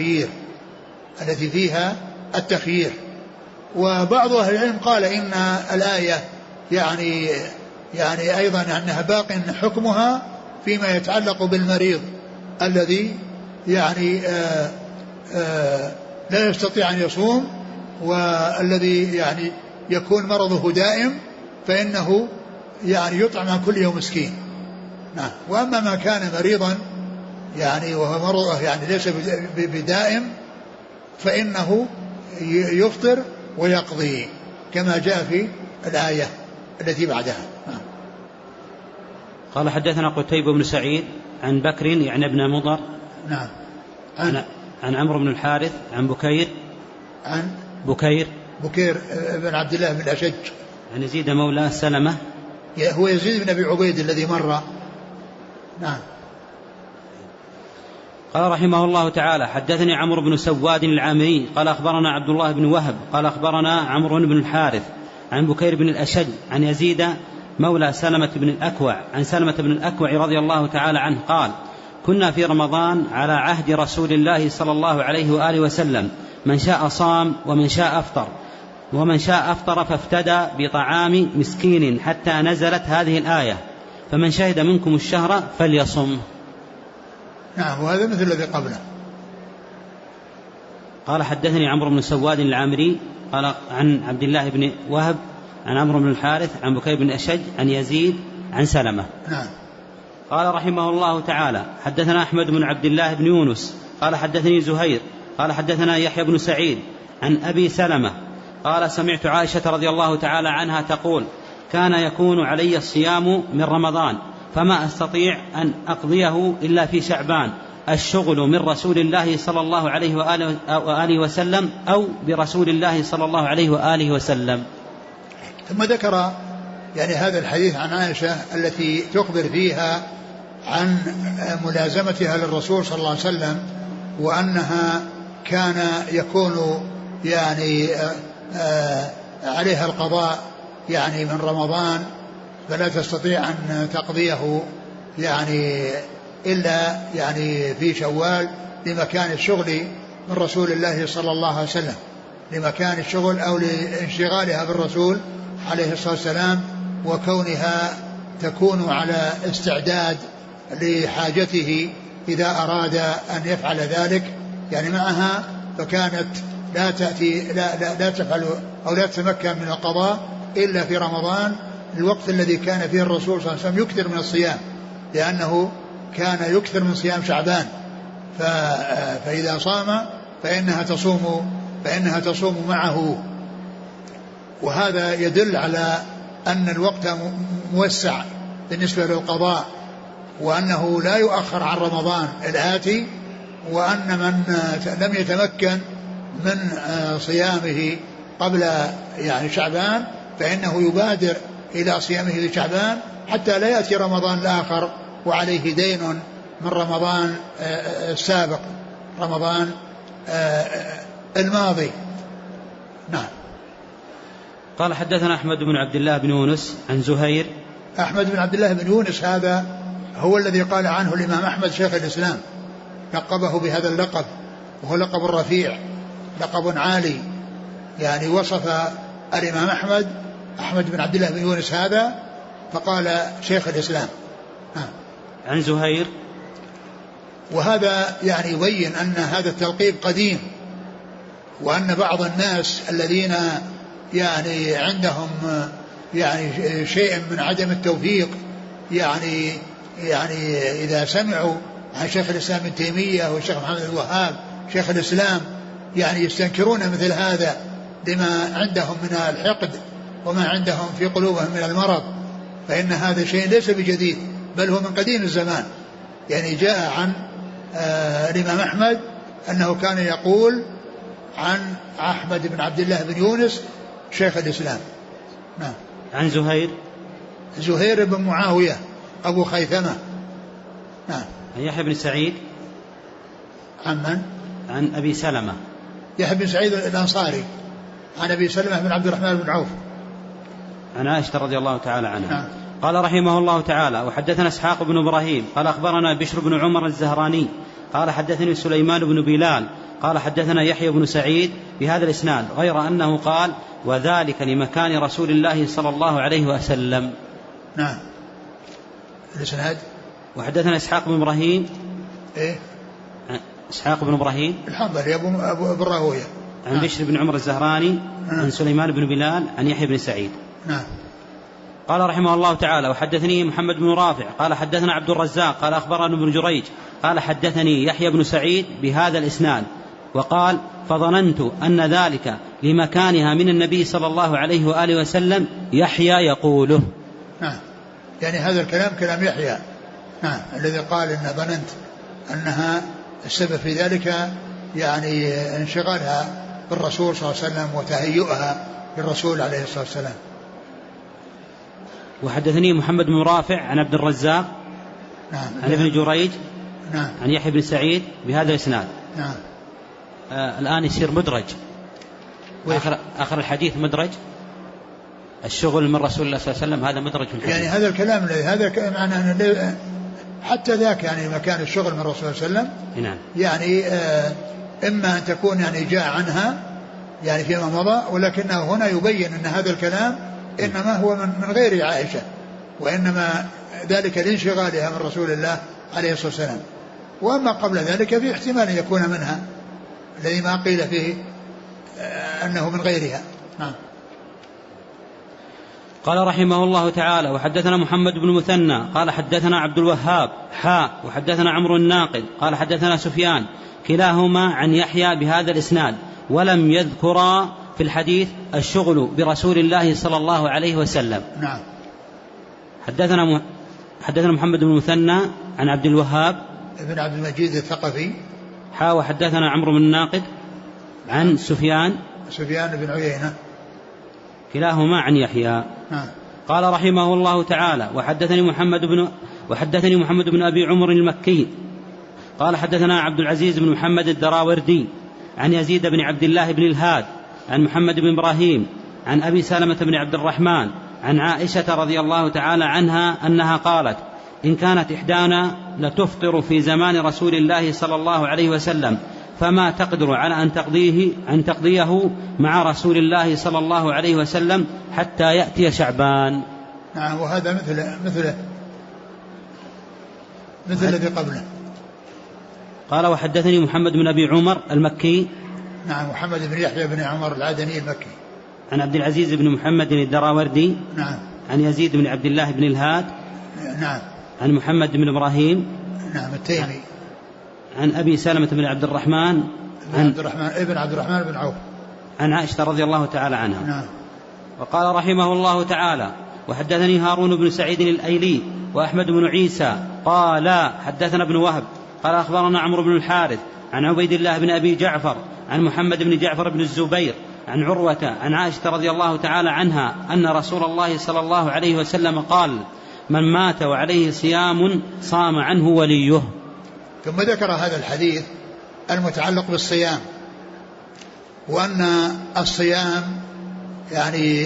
فيها التخيير. وبعض أهل العلم قال إن الآية يعني أيضا أنها باق حكمها فيما يتعلق بالمريض الذي يعني لا يستطيع أن يصوم والذي يعني يكون مرضه دائم فإنه يعني يطعم عن كل يوم مسكين. نعم. وأما ما كان مريضا يعني وهو مرضه يعني ليس بدائم فإنه يفطر ويقضي كما جاء في الآية التي بعدها. قال حدثنا قتيبة بن سعيد عن بكر يعني ابن مضر. نعم. عن عمرو بن الحارث عن بكير بن عبد الله بن الأشج عن يزيد مولى سلمة هو يزيد بن أبي عبيد الذي مر. نعم. قال رحمه الله تعالى حدثني عمرو بن سواد العامري قال أخبرنا عبد الله بن وهب قال أخبرنا عمرو بن الحارث عن بكير بن الأشج عن يزيد مولى سلمة بن الأكوع عن سلمة بن الأكوع رضي الله تعالى عنه قال كنا في رمضان على عهد رسول الله صلى الله عليه وآله وسلم من شاء صام ومن شاء أفطر فافتدى بطعام مسكين حتى نزلت هذه الآية فمن شهد منكم الشهر فليصم. نعم. وهذا مثل الذي قبله. قال حدثني عمرو بن سواد العامري قال عن عبد الله بن وهب عن عمرو بن الحارث عن بكير بن أشج عن يزيد عن سلمة. نعم. قال رحمه الله تعالى حدثنا أحمد بن عبد الله بن يونس قال حدثني زهير قال حدثنا يحيى بن سعيد عن أبي سلمة قال سمعت عائشة رضي الله تعالى عنها تقول كان يكون علي الصيام من رمضان فما أستطيع أن أقضيه إلا في شعبان الشغل من رسول الله صلى الله عليه وآله وسلم أو برسول الله صلى الله عليه وآله وسلم. ثم ذكر يعني هذا الحديث عن عائشة التي تخبر فيها عن ملازمتها للرسول صلى الله عليه وسلم وأنها كان يكون يعني عليها القضاء يعني من رمضان فلا تستطيع أن تقضيه يعني إلا يعني في شوال لمكان الشغل من رسول الله صلى الله عليه وسلم، لمكان الشغل أو لانشغالها بالرسول عليه الصلاة والسلام، وكونها تكون على استعداد لحاجته إذا أراد أن يفعل ذلك يعني معها، فكانت لا تأتي لا تفعل أو لا تتمكن من القضاء إلا في رمضان، الوقت الذي كان فيه الرسول صلى الله عليه وسلم يكثر من الصيام، لأنه كان يكثر من صيام شعبان، فإذا صام فإنها تصوم معه. وهذا يدل على أن الوقت موسع بالنسبة للقضاء، وأنه لا يؤخر عن رمضان الآتي، وأن من لم يتمكن من صيامه قبل يعني شعبان فإنه يبادر إلى صيامه لشعبان حتى لا يأتي رمضان الآخر وعليه دين من رمضان السابق، رمضان الماضي. نعم. قال حدثنا أحمد بن عبد الله بن يونس عن زهير. أحمد بن عبد الله بن يونس هذا هو الذي قال عنه الإمام أحمد شيخ الإسلام، لقبه بهذا اللقب، وهو لقب رفيع، لقب عالي، يعني وصف الإمام أحمد بن عبد الله بن يونس هذا فقال شيخ الإسلام. عن زهير. وهذا يعني يبين أن هذا التلقيب قديم، وأن بعض الناس الذين يعني عندهم يعني شيء من عدم التوفيق يعني إذا سمعوا عن شيخ الإسلام ابن تيمية والشيخ محمد الوهاب شيخ الإسلام يعني يستنكرون مثل هذا لما عندهم من الحقد وما عندهم في قلوبهم من المرض، فإن هذا شيء ليس بجديد بل هو من قديم الزمان. يعني جاء عن الإمام أحمد أنه كان يقول عن أحمد بن عبد الله بن يونس شيخ الإسلام. نعم. عن زهير بن معاوية أبو خيثمة. نعم. عن يحيى بن سعيد. عن من؟ عن أبي سلمة. يحيى بن سعيد الأنصاري عن أبي سلمة بن عبد الرحمن بن عوف عن عائشة رضي الله تعالى عنها. نعم. قال رحمه الله تعالى: وحدثنا إسحاق بن إبراهيم قال أخبرنا بشر بن عمر الزهراني قال حدثني سليمان بن بلال قال حدثنا يحيى بن سعيد بهذا الإسناد، غير أنه قال: وذلك لمكان رسول الله صلى الله عليه وسلم. نعم. الإسناد. وحدثنا إسحاق بن إبراهيم. إيه؟ إسحاق بن إبراهيم الحنظلي أبو راهويه. عن بشر بن عمر الزهراني عن سليمان بن بلال عن يحيى بن سعيد. نعم. قال رحمه الله تعالى: وحدثني محمد بن رافع قال حدثنا عبد الرزاق قال أخبرنا ابن جريج قال حدثني يحيى بن سعيد بهذا الإسناد، وقال: فظننت أن ذلك لمكانها من النبي صلى الله عليه وآله وسلم يحيى يقوله. نعم. يعني هذا الكلام كلام يحيى، نعم، الذي قال إن ظننت أنها السبب في ذلك يعني انشغالها بالرسول صلى الله عليه وسلم وتهيئها للرسول عليه الصلاة والسلام. وحدثني محمد بن رافع عن عبد الرزاق. نعم. عن ابن جريج. نعم. عن يحيى بن سعيد بهذا الإسناد. نعم. الآن يصير مدرج، آخر الحديث مدرج، الشغل من رسول الله صلى الله عليه وسلم هذا مدرج في الحديث. يعني هذا الكلام هذا معنى حتى ذاك يعني مكان الشغل من رسول الله صلى الله عليه وسلم. نعم. يعني إما أن تكون يعني جاء عنها يعني فيما مضى، ولكنه هنا يبين أن هذا الكلام إنما هو من غير عائشة، وإنما ذلك لانشغالها من رسول الله عليه الصلاة والسلام. وأما قبل ذلك في احتمال أن يكون منها الذي ما قيل فيه أنه من غيرها. نعم. قال رحمه الله تعالى: وحدثنا محمد بن مثنى قال حدثنا عبد الوهاب وحدثنا عمرو الناقد قال حدثنا سفيان كلاهما عن يحيى بهذا الإسناد، ولم يذكرا في الحديث الشغل برسول الله صلى الله عليه وسلم. نعم. حدثنا محمد بن مثنى عن عبد الوهاب ابن عبد المجيد الثقفي وحدثنا عمرو بن الناقد عن سفيان بن عيينة كلاهما عن يحيى. قال رحمه الله تعالى: وحدثني محمد بن أبي عمر المكي قال حدثنا عبد العزيز بن محمد الدراوردي عن يزيد بن عبد الله بن الهاد عن محمد بن إبراهيم عن أبي سلمة بن عبد الرحمن عن عائشة رضي الله تعالى عنها أنها قالت: إن كانت إحدانا لتفطر في زمان رسول الله صلى الله عليه وسلم فما تقدر على أن تقضيه مع رسول الله صلى الله عليه وسلم حتى يأتي شعبان. نعم. وهذا مثل الذي قبله. قال: وحدثني محمد بن أبي عمر المكي. نعم. محمد بن يحيى بن عمر العدني المكي. عن عبد العزيز بن محمد الدراوردي. نعم. عن يزيد بن عبد الله بن الهاد. نعم. عن محمد بن إبراهيم. نعم التيمي. عن أبي سلمة بن عبد الرحمن ابن عبد الرحمن بن عوف. عن عائشة رضي الله تعالى عنها. نعم. وقال رحمه الله تعالى: وحدثني هارون بن سعيد الأيلي وأحمد بن عيسى قال حدثنا ابن وهب قال أخبرنا عمرو بن الحارث عن عبيد الله بن أبي جعفر عن محمد بن جعفر بن الزبير عن عروة عن عائشة رضي الله تعالى عنها أن رسول الله صلى الله عليه وسلم قال: من مات وعليه صيام صام عنه وليه. ثم ذكر هذا الحديث المتعلق بالصيام، وأن الصيام يعني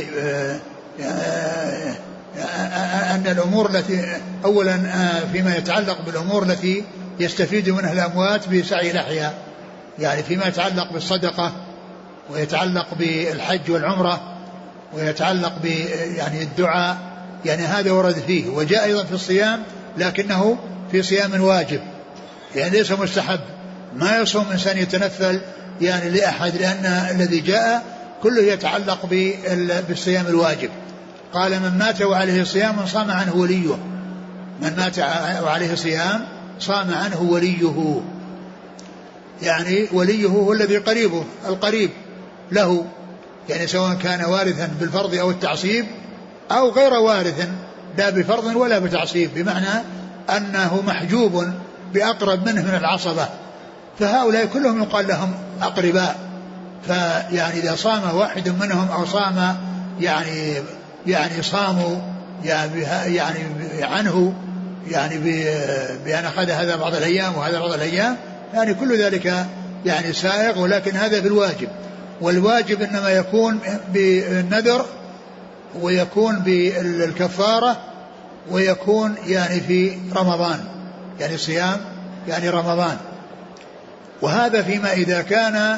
أن الأمور التي أولا فيما يتعلق بالأمور التي يستفيد منها الأموات بسعي الأحياء، يعني فيما يتعلق بالصدقة ويتعلق بالحج والعمرة ويتعلق يعني الدعاء، يعني هذا ورد فيه. وجاء أيضا في الصيام لكنه في صيام واجب، يعني ليس مستحب، ما يصوم إنسان يتنفل يعني لأحد، لأن الذي جاء كله يتعلق بالصيام الواجب. قال: من مات وعليه صيام صام عنه وليه. من مات وعليه صيام صام عنه وليه، يعني وليه هو الذي قريبه القريب له، يعني سواء كان وارثا بالفرض أو التعصيب أو غير وارث لا بفرض ولا بتعصيب، بمعنى أنه محجوب بأقرب منه من العصبة، فهؤلاء كلهم يقال لهم أقرباء. فيعني إذا صام واحد منهم أو صام يعني صاموا يعني عنه، يعني بأن أخذ هذا بعض الأيام وهذا بعض الأيام، يعني كل ذلك يعني سائغ، ولكن هذا بالواجب. والواجب إنما يكون بالنذر ويكون بالكفارة ويكون يعني في رمضان، يعني صيام يعني رمضان. وهذا فيما إذا كان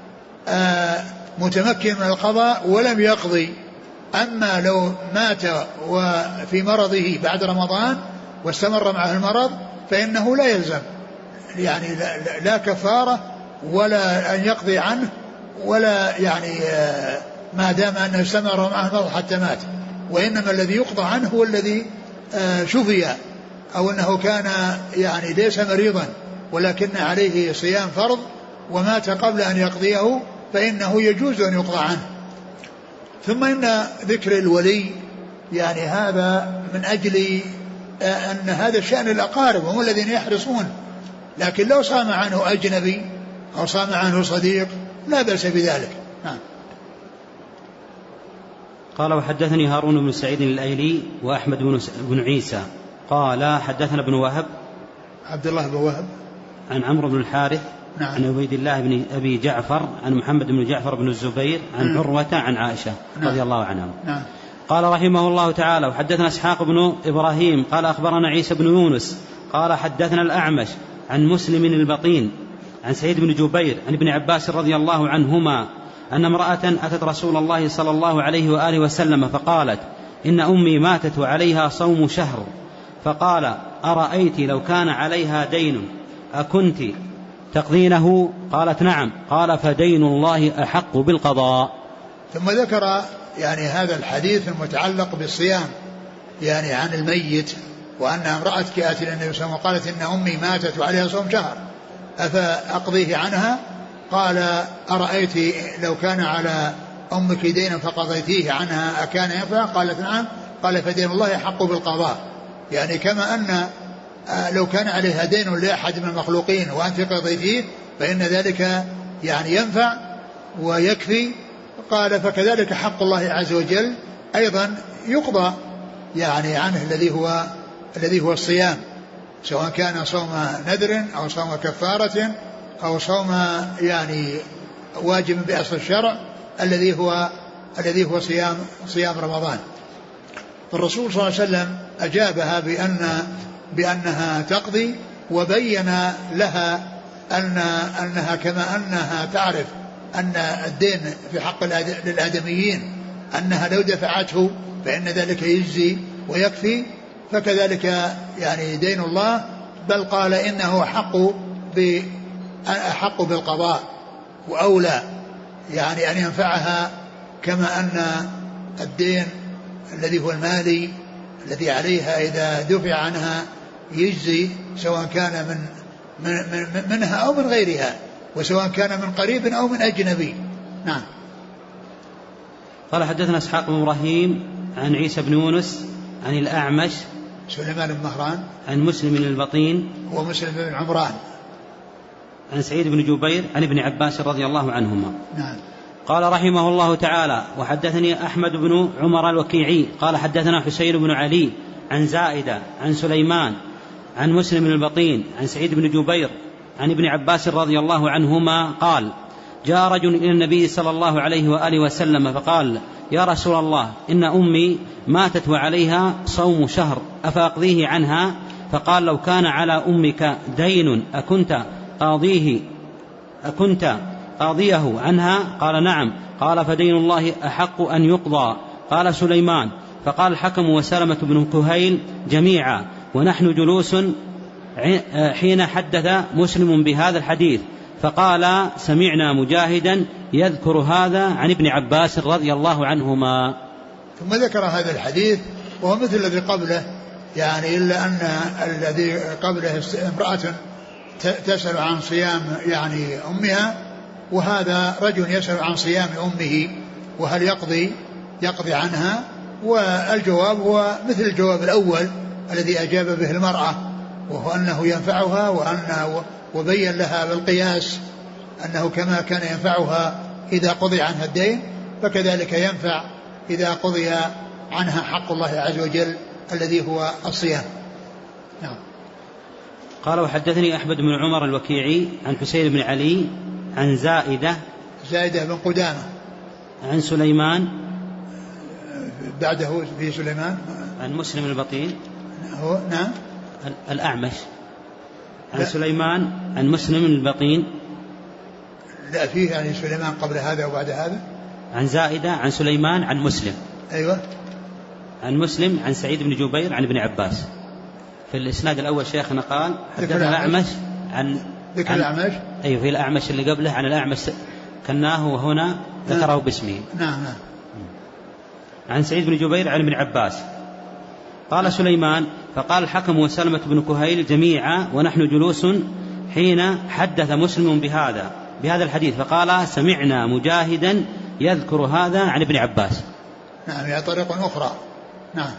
متمكن من القضاء ولم يقضي. أما لو مات وفي مرضه بعد رمضان واستمر معه المرض فإنه لا يلزم يعني لا كفارة ولا أن يقضي عنه، ولا يعني ما دام أنه استمر معه المرض حتى مات. وإنما الذي يقضى عنه هو الذي شفي، أو أنه كان يعني ليس مريضا ولكن عليه صيام فرض ومات قبل أن يقضيه، فإنه يجوز أن يقضى عنه. ثم إن ذكر الولي يعني هذا من أجل أن هذا شأن الأقارب، هم الذين يحرصون. لكن لو صام عنه أجنبي أو صام عنه صديق لا بأس بذلك. قال: وحدثني هارون بن سعيد الأيلي وأحمد بن عيسى قال حدثنا ابن وهب عبد الله بن وهب عن عمرو بن الحارث. نعم. عن عبيد الله بن أبي جعفر عن محمد بن جعفر بن الزبير عن عروة عن عائشة رضي الله عنها. نعم. قال رحمه الله تعالى: وحدثنا إسحاق بن إبراهيم قال أخبرنا عيسى بن يونس قال حدثنا الأعمش عن مسلم البطين عن سعيد بن جبير عن ابن عباس رضي الله عنهما أن امرأة أتت رسول الله صلى الله عليه وآله وسلم فقالت: إن أمي ماتت وعليها صوم شهر، فقال: أرأيت لو كان عليها دين أكنت تقضينه؟ قالت: نعم. قال: فدين الله أحق بالقضاء. ثم ذكر يعني هذا الحديث المتعلق بالصيام يعني عن الميت، وأن امرأة كأت إلى النبي صلى الله عليه وسلم وقالت: إن أمي ماتت وعليها صوم شهر أفأقضيه عنها؟ قال: أرأيت لو كان على أمك دينا فقضيتيه عنها أكان ينفع؟ قالت: نعم. قال: فدين الله يحق بالقضاء. يعني كما أن لو كان عليها دين لأحد من المخلوقين وأنت قضيتيه فإن ذلك يعني ينفع ويكفي. قال: فكذلك حق الله عز وجل أيضا يقضى يعني عنه الذي هو الصيام، سواء كان صوم نذر أو صوم كفارة أو صوم يعني واجب بأصل الشرع الذي هو صيام رمضان. فالرسول صلى الله عليه وسلم أجابها بأنها تقضي، وبين لها أنها كما أنها تعرف أن الدين في حق للآدميين أنها لو دفعته فإن ذلك يجزي ويكفي، فكذلك يعني دين الله، بل قال إنه أحق بالقضاء وأولى، يعني أن ينفعها كما أن الدين الذي هو المالي الذي عليها إذا دفع عنها يجزي، سواء كان منها أو من غيرها، وسواء كان من قريب أو من أجنبي. نعم. قال حدثنا إسحاق بن إبراهيم عن عيسى بن يونس عن الأعمش سليمان بن مهران عن مسلم بن البطين ومسلم بن عمران عن سعيد بن جبير عن ابن عباس رضي الله عنهما. نعم. قال رحمه الله تعالى: وحدثني أحمد بن عمر الوكيعي قال حدثنا حسين بن علي عن زائدة عن سليمان عن مسلم بن البطين عن سعيد بن جبير عن ابن عباس رضي الله عنهما قال: جاء رجل إلى النبي صلى الله عليه وآله وسلم فقال: يا رسول الله، إن أمي ماتت وعليها صوم شهر أفأقضيه عنها؟ فقال: لو كان على أمك دين أكنت قاضيه عنها؟ قال: نعم. قال: فدين الله أحق أن يقضى. قال سليمان: فقال الحكم وسلمة بن كهيل جميعا ونحن جلوس حين حدث مسلم بهذا الحديث، فقال: سمعنا مجاهدا يذكر هذا عن ابن عباس رضي الله عنهما. ثم ذكر هذا الحديث وهو مثل الذي قبله، يعني إلا أن الذي قبله امرأة تسأل عن صيام يعني أمها، وهذا رجل يسأل عن صيام أمه وهل يقضي عنها. والجواب هو مثل الجواب الأول الذي أجاب به المرأة، وهو أنه ينفعها، وبين لها بالقياس أنه كما كان ينفعها إذا قضي عنها الدين فكذلك ينفع إذا قضي عنها حق الله عز وجل الذي هو الصيام. نعم. قال: وحدثني أحمد بن عمر الوكيعي عن حسين بن علي عن زائدة بن قدامة عن سليمان بعده في سليمان عن مسلم البطين هو نعم الأعمش عن سليمان عن مسلم البطين. لا فيه يعني سليمان قبل هذا وبعد هذا. عن زائدة عن سليمان عن مسلم. أيوة. عن مسلم عن سعيد بن جبير عن ابن عباس. في الإسناد الأول شيخنا قال حدثنا الأعمش عن ذكر الأعمش. أيوة في الأعمش اللي قبله عن الأعمش كناه وهنا ذكره باسمه. نعم. عن سعيد بن جبير عن ابن عباس. قال سليمان: فقال الحكم وسلمة بن كهيل جميعا ونحن جلوس حين حدث مسلم بهذا الحديث، فقال: سمعنا مجاهدا يذكر هذا عن ابن عباس. نعم. هي طريق أخرى. نعم.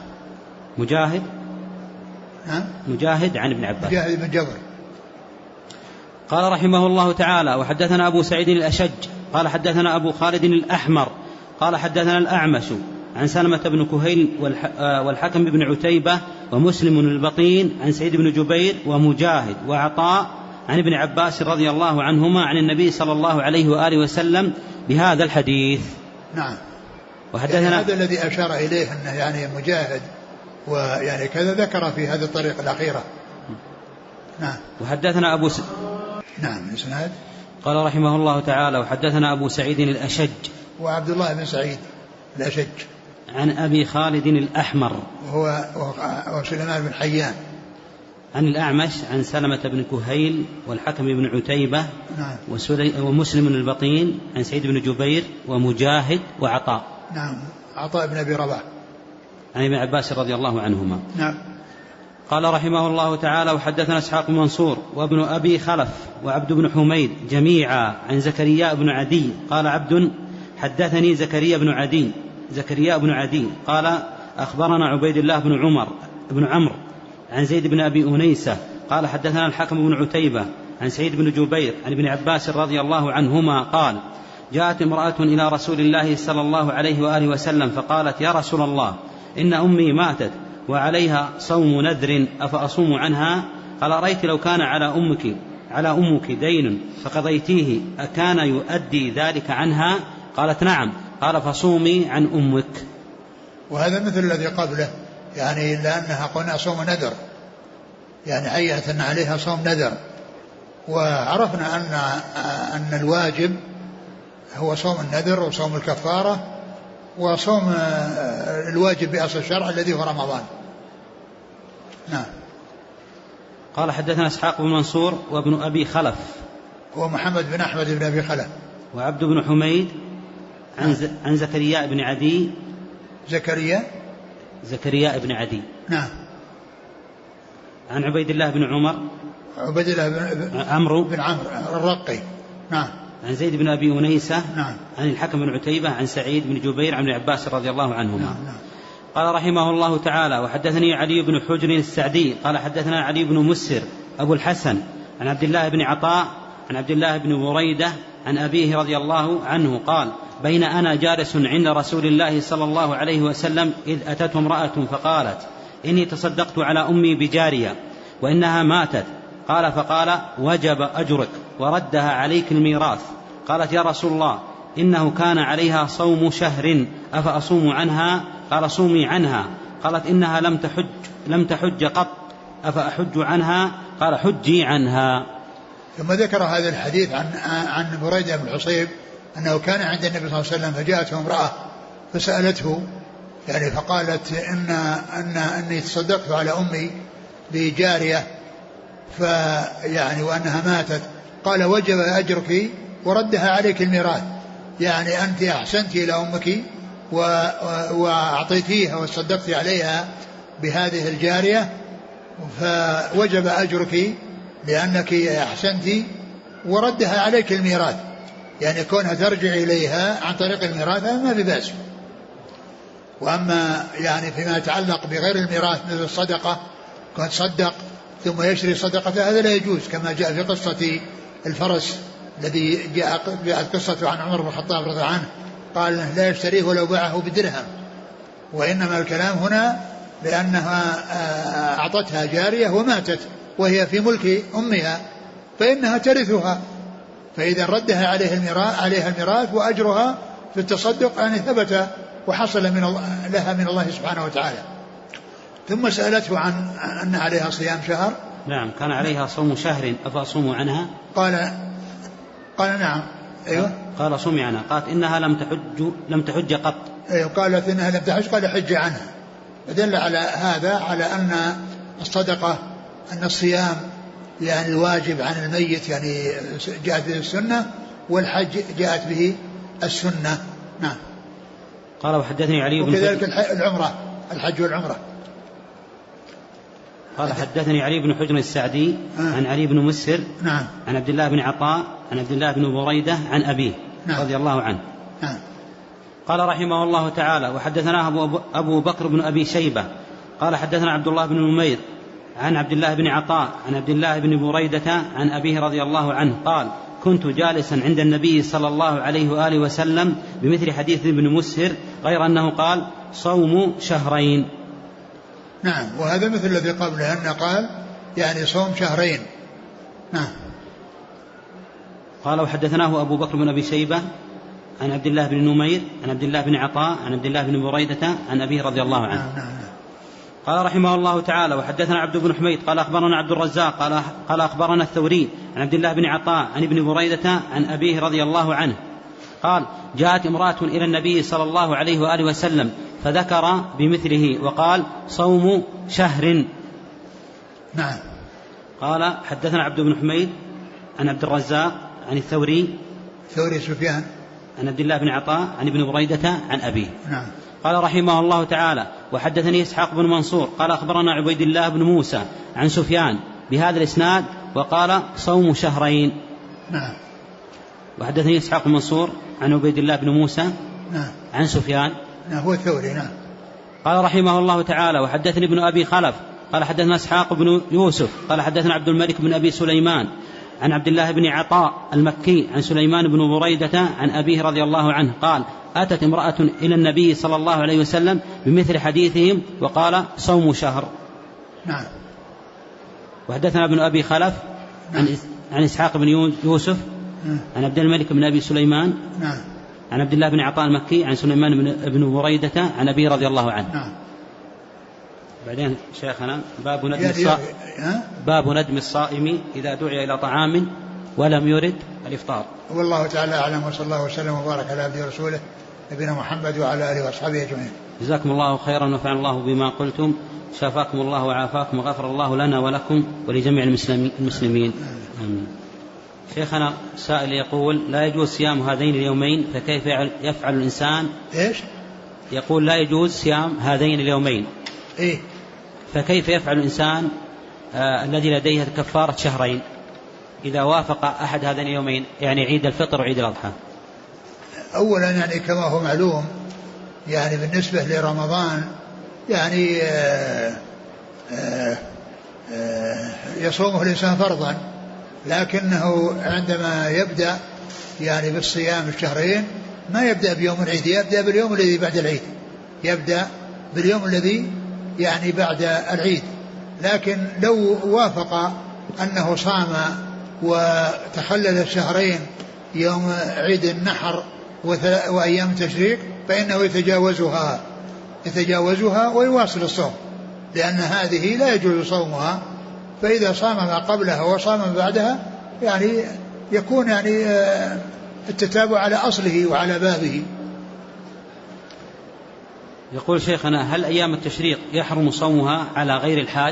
مجاهد عن ابن عباس. مجاهد بن جبر. قال رحمه الله تعالى: وحدثنا أبو سعيد الأشج قال حدثنا أبو خالد الأحمر قال حدثنا الأعمش عن سلمة بن كهيل والحكم بن عتيبة ومسلم البطين عن سعيد بن جبير ومجاهد وعطاء عن ابن عباس رضي الله عنهما عن النبي صلى الله عليه وآله وسلم بهذا الحديث. نعم. وحدثنا يعني هذا الذي أشار إليه أنه يعني مجاهد ويعني كذا ذكر في هذه الطريقة الأخيرة. نعم. وحدثنا نعم. الإسناد قال رحمه الله تعالى: وحدثنا أبو سعيد الأشج وعبد الله بن سعيد الأشج عن أبي خالد الأحمر وهو سليمان بن حيان عن الأعمش عن سلمة بن كهيل والحكم بن عتيبة. نعم. ومسلم البطين عن سعيد بن جبير ومجاهد وعطاء. نعم. عطاء بن أبي رباح عن ابن عباس رضي الله عنهما. نعم. قال رحمه الله تعالى: وحدثنا إسحاق بن منصور وابن أبي خلف وعبد بن حميد جميعا عن زكريا بن عدي قال عبد حدثني زكريا بن عدي قال أخبرنا عبيد الله بن عمرو عن زيد بن أبي أنيسة قال حدثنا الحكم بن عتيبة عن سعيد بن جبير عن ابن عباس رضي الله عنهما قال: جاءت امرأة إلى رسول الله صلى الله عليه وآله وسلم فقالت: يا رسول الله، إن أمي ماتت وعليها صوم نذر أفأصوم عنها؟ قال: أرأيت لو كان على أمك دين فقضيتيه أكان يؤدي ذلك عنها؟ قالت: نعم. قال: فصومي عن أمك. وهذا مثل الذي قبله، يعني لأنها قلنا صوم نذر، يعني هيئة أن عليها صوم نذر. وعرفنا أن الواجب هو صوم النذر وصوم الكفارة وصوم الواجب بأصل الشرع الذي هو رمضان. نعم. قال حدثنا إسحاق بن منصور وابن أبي خلف هو محمد بن أحمد بن أبي خلف وعبد بن حميد عن زكريا بن عدي. زكريا بن عدي. نعم. عن عبيد الله بن عمر. عبيد الله بن عمرو بن عمرو الرقي. نعم. عن زيد بن أبي أنيسة. نعم. عن الحكم بن عتيبة عن سعيد بن جبير عن ابن عباس رضي الله عنهما. نعم. قال رحمه الله تعالى: وحدثني علي بن حجر السعدي قال حدثنا علي بن مسر أبو الحسن عن عبد الله بن عطاء عن عبد الله بن بريدة عن أبيه رضي الله عنه قال: بين أنا جالس عند رسول الله صلى الله عليه وسلم إذ أتته امرأة فقالت: إني تصدقت على أمي بجارية وإنها ماتت. قال: فقال: وجب أجرك وردها عليك الميراث. قالت: يا رسول الله، إنه كان عليها صوم شهر أفأصوم عنها؟ قال: صومي عنها. قالت: إنها لم تحج قط أفأحج عنها؟ قال: حجي عنها. ثم ذكر هذا الحديث عن بريدة بن الحصيب أنه كان عند النبي صلى الله عليه وسلم فجاءته امرأة فسألته، يعني فقالت أني تصدقت على أمي بجارية وأنها ماتت. قال: وجب أجرك وردها عليك الميراث، يعني أنت أحسنت إلى أمك وأعطيتيها وصدقت عليها بهذه الجارية، فوجب أجرك لأنك أحسنت وردها عليك الميراث، يعني كونها ترجع إليها عن طريق الميراث ما ببأس. وأما يعني فيما يتعلق بغير الميراث مثل الصدقة، كون صدق ثم يشري صدقته هذا لا يجوز، كما جاء في قصة الفرس الذي جاءت قصة عن عمر بن الخطاب رضي الله عنه قال: لا يشتريه ولو باعه بدرهم. وإنما الكلام هنا لأنها أعطتها جارية وماتت وهي في ملك أمها فإنها ترثها، فإذا ردها عليها الميراث وأجرها في التصدق أن ثبت وحصل لها من الله سبحانه وتعالى. ثم سألته عن أن عليها صيام شهر. نعم، كان عليها صوم شهر أفأصوم عنها؟ قال نعم. أيوة. قال: صومي عنها. قالت: إنها لم تحج قط. أيوة. قالت: إنها لم تحج. قال: حج عنها. فدل على هذا على أن الصدقة، أن الصيام يعني الواجب عن الميت يعني جاءت به السنة، والحج جاءت به السنة. نعم. قال: وحدثني علي بن وكذلك العمرة، الحج والعمرة. قال: حدثني علي بن حجر السعدي عن علي بن مسر. نعم. عن عبد الله بن عطاء عن عبد الله بن بريدة عن أبيه. نعم. رضي الله عنه. نعم. قال رحمه الله تعالى: وحدثنا أبو بكر بن أبي شيبة قال حدثنا عبد الله بن نمير عن عبد الله بن عطاء عن عبد الله بن بريدة عن أبيه رضي الله عنه قال: كنت جالسا عند النبي صلى الله عليه وآله وسلم بمثل حديث ابن مسهر، غير أنه قال: صوم شهرين. نعم. وهذا مثل الذي قبله أنه قال يعني صوم شهرين. نعم. قال: وحدثناه أبو بكر بن أبي شيبة عن عبد الله بن نمير عن عبد الله بن عطاء عن عبد الله بن بريدة عن أبيه رضي الله عنه. نعم. قال رحمه الله تعالى: وحدثنا عبد بن حميد قال أخبرنا عبد الرزاق قال أخبرنا الثوري عن عبد الله بن عطاء عن ابن بريدة عن أبيه رضي الله عنه قال: جاءت امرأة إلى النبي صلى الله عليه وآله وسلم فذكر بمثله وقال: صوم شهر. نعم. قال: حدثنا عبد بن حميد عن عبد الرزاق عن الثوري سفيان عن عبد الله بن عطاء عن ابن بريدة عن أبيه. نعم. قال رحمه الله تعالى: وحدثني إسحاق بن منصور قال أخبرنا عبيد الله بن موسى عن سفيان بهذا الإسناد وقال: صوم شهرين. نعم. وحدثني إسحاق بن منصور عن عبيد الله بن موسى نعم. عن سفيان. نعم. هو الثوري. نعم. قال رحمه الله تعالى: وحدثني ابن أبي خلف قال حدثنا إسحاق بن يوسف قال حدثنا عبد الملك بن أبي سليمان عن عبد الله بن عطاء المكي عن سليمان بن بريدة عن أبيه رضي الله عنه قال: أتت امرأة إلى النبي صلى الله عليه وسلم بمثل حديثهم وقال: صوم شهر. نعم. وحدثنا ابن أبي خلف عن إسحاق بن يوسف عن عبد الملك بن أبي سليمان عن عبد الله بن عطاء المكي عن سليمان بن بريدة عن أبي رضي الله عنه. نعم. بعدين شيخنا باب ندم الصائم إذا دعي إلى طعام ولم يرد الإفطار. والله تعالى أعلم، وصلى الله وسلم وبارك على عبده ورسوله نبينا محمد وعلى آله وأصحابه أجمعين. جزاكم الله خيرا ونفعنا الله بما قلتم، شافاكم الله وعافاكم وغفر الله لنا ولكم ولجميع المسلمين. آمين. شيخنا سائل يقول لا يجوز صيام هذين اليومين، فكيف يفعل الإنسان؟ إيش؟ يقول لا يجوز صيام هذين اليومين. إيه؟ فكيف يفعل الإنسان الذي لديه كفارة شهرين إذا وافق أحد هذين اليومين، يعني عيد الفطر وعيد الأضحى؟ أولا يعني كما هو معلوم يعني بالنسبة لرمضان يعني يصومه الإنسان فرضا، لكنه عندما يبدأ يعني بالصيام الشهرين ما يبدأ بيوم العيد، يبدأ باليوم الذي بعد العيد، يبدأ باليوم الذي يعني بعد العيد. لكن لو وافق أنه صام وتخلل الشهرين يوم عيد النحر وأيام التشريق فإنه يتجاوزها ويواصل الصوم، لأن هذه لا يجوز صومها. فإذا صام ما قبلها وصام ما بعدها يعني يكون يعني التتابع على أصله وعلى بابه. يقول شيخنا هل أيام التشريق يحرم صومها على غير الحاج؟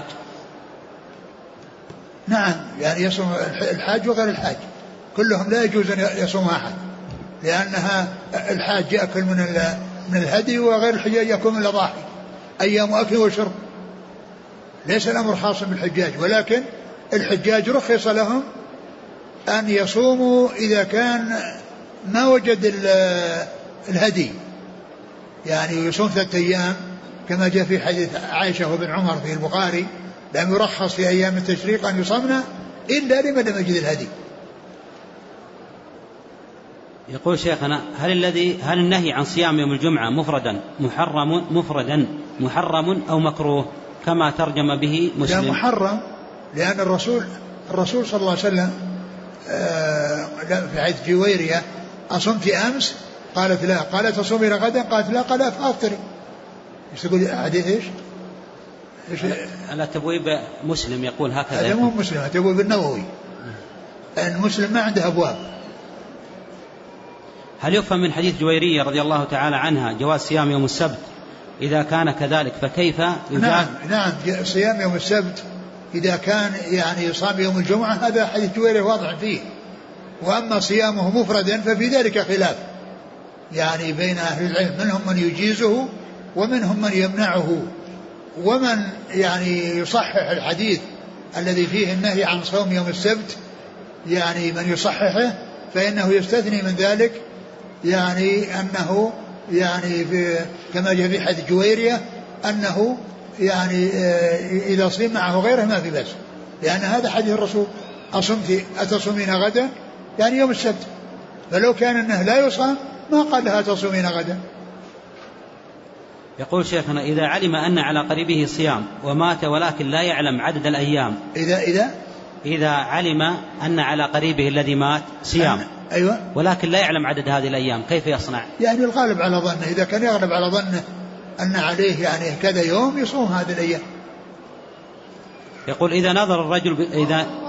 نعم، يعني يصوم الحاج وغير الحاج كلهم لا يجوز أن يصومها أحد، لأنها الحاج يأكل من الهدي وغير الحجاج يأكل من الأضاحي، أيام أكل وشرب، ليس الأمر خاص بالحجاج. ولكن الحجاج رخص لهم أن يصوموا إذا كان ما وجد الهدي، يعني يصوم 3 أيام كما جاء في حديث عائشة وابن عمر في البخاري، لم يرخص في أيام التشريق أن يصمنا إلا لمن لم يجد الهدي. يقول شيخنا هل النهي عن صيام يوم الجمعة مفردا محرم أو مكروه كما ترجم به مسلم؟ لا، محرم، لأن الرسول صلى الله عليه وسلم في حديث جويرية أصمت أمس؟ قالت لا. قالت تصومين غدا؟ قالت لا. قال فأفطري. ايش تقول حديث ايش؟ على تبويب مسلم يقول هكذا. هذا مو مسلم، تبويب النووي. المسلم ما عنده أبواب. هل يفهم من حديث جويرية رضي الله تعالى عنها جواز صيام يوم السبت؟ إذا كان كذلك فكيف يجاز؟ نعم، صيام يوم السبت إذا كان يعني يصام يوم الجمعة هذا حديث جويرية واضح فيه. وأما صيامه مفردا ففي ذلك خلاف يعني بين أهل العلم، منهم من يجيزه ومنهم من يمنعه، ومن يعني يصحح الحديث الذي فيه النهي عن صوم يوم السبت، يعني من يصححه فإنه يستثني من ذلك يعني أنه يعني كما جاء في حديث جويرية أنه يعني إذا صيم معه غيره ما في بأس، لأن هذا حديث الرسول أتصومين غدا يعني يوم السبت، فلو كان أنه لا يصام ما قال لها تصومين غدا. يقول شيخنا إذا علم أن على قريبه صيام ومات ولكن لا يعلم عدد الأيام، إذا علم أن على قريبه الذي مات صيام أيوة، ولكن لا يعلم عدد هذه الأيام كيف يصنع؟ يعني الغالب على ظنه، إذا كان يغلب على ظنه أن عليه يعني كذا يوم يصوم هذه الأيام. يقول إذا نظر الرجل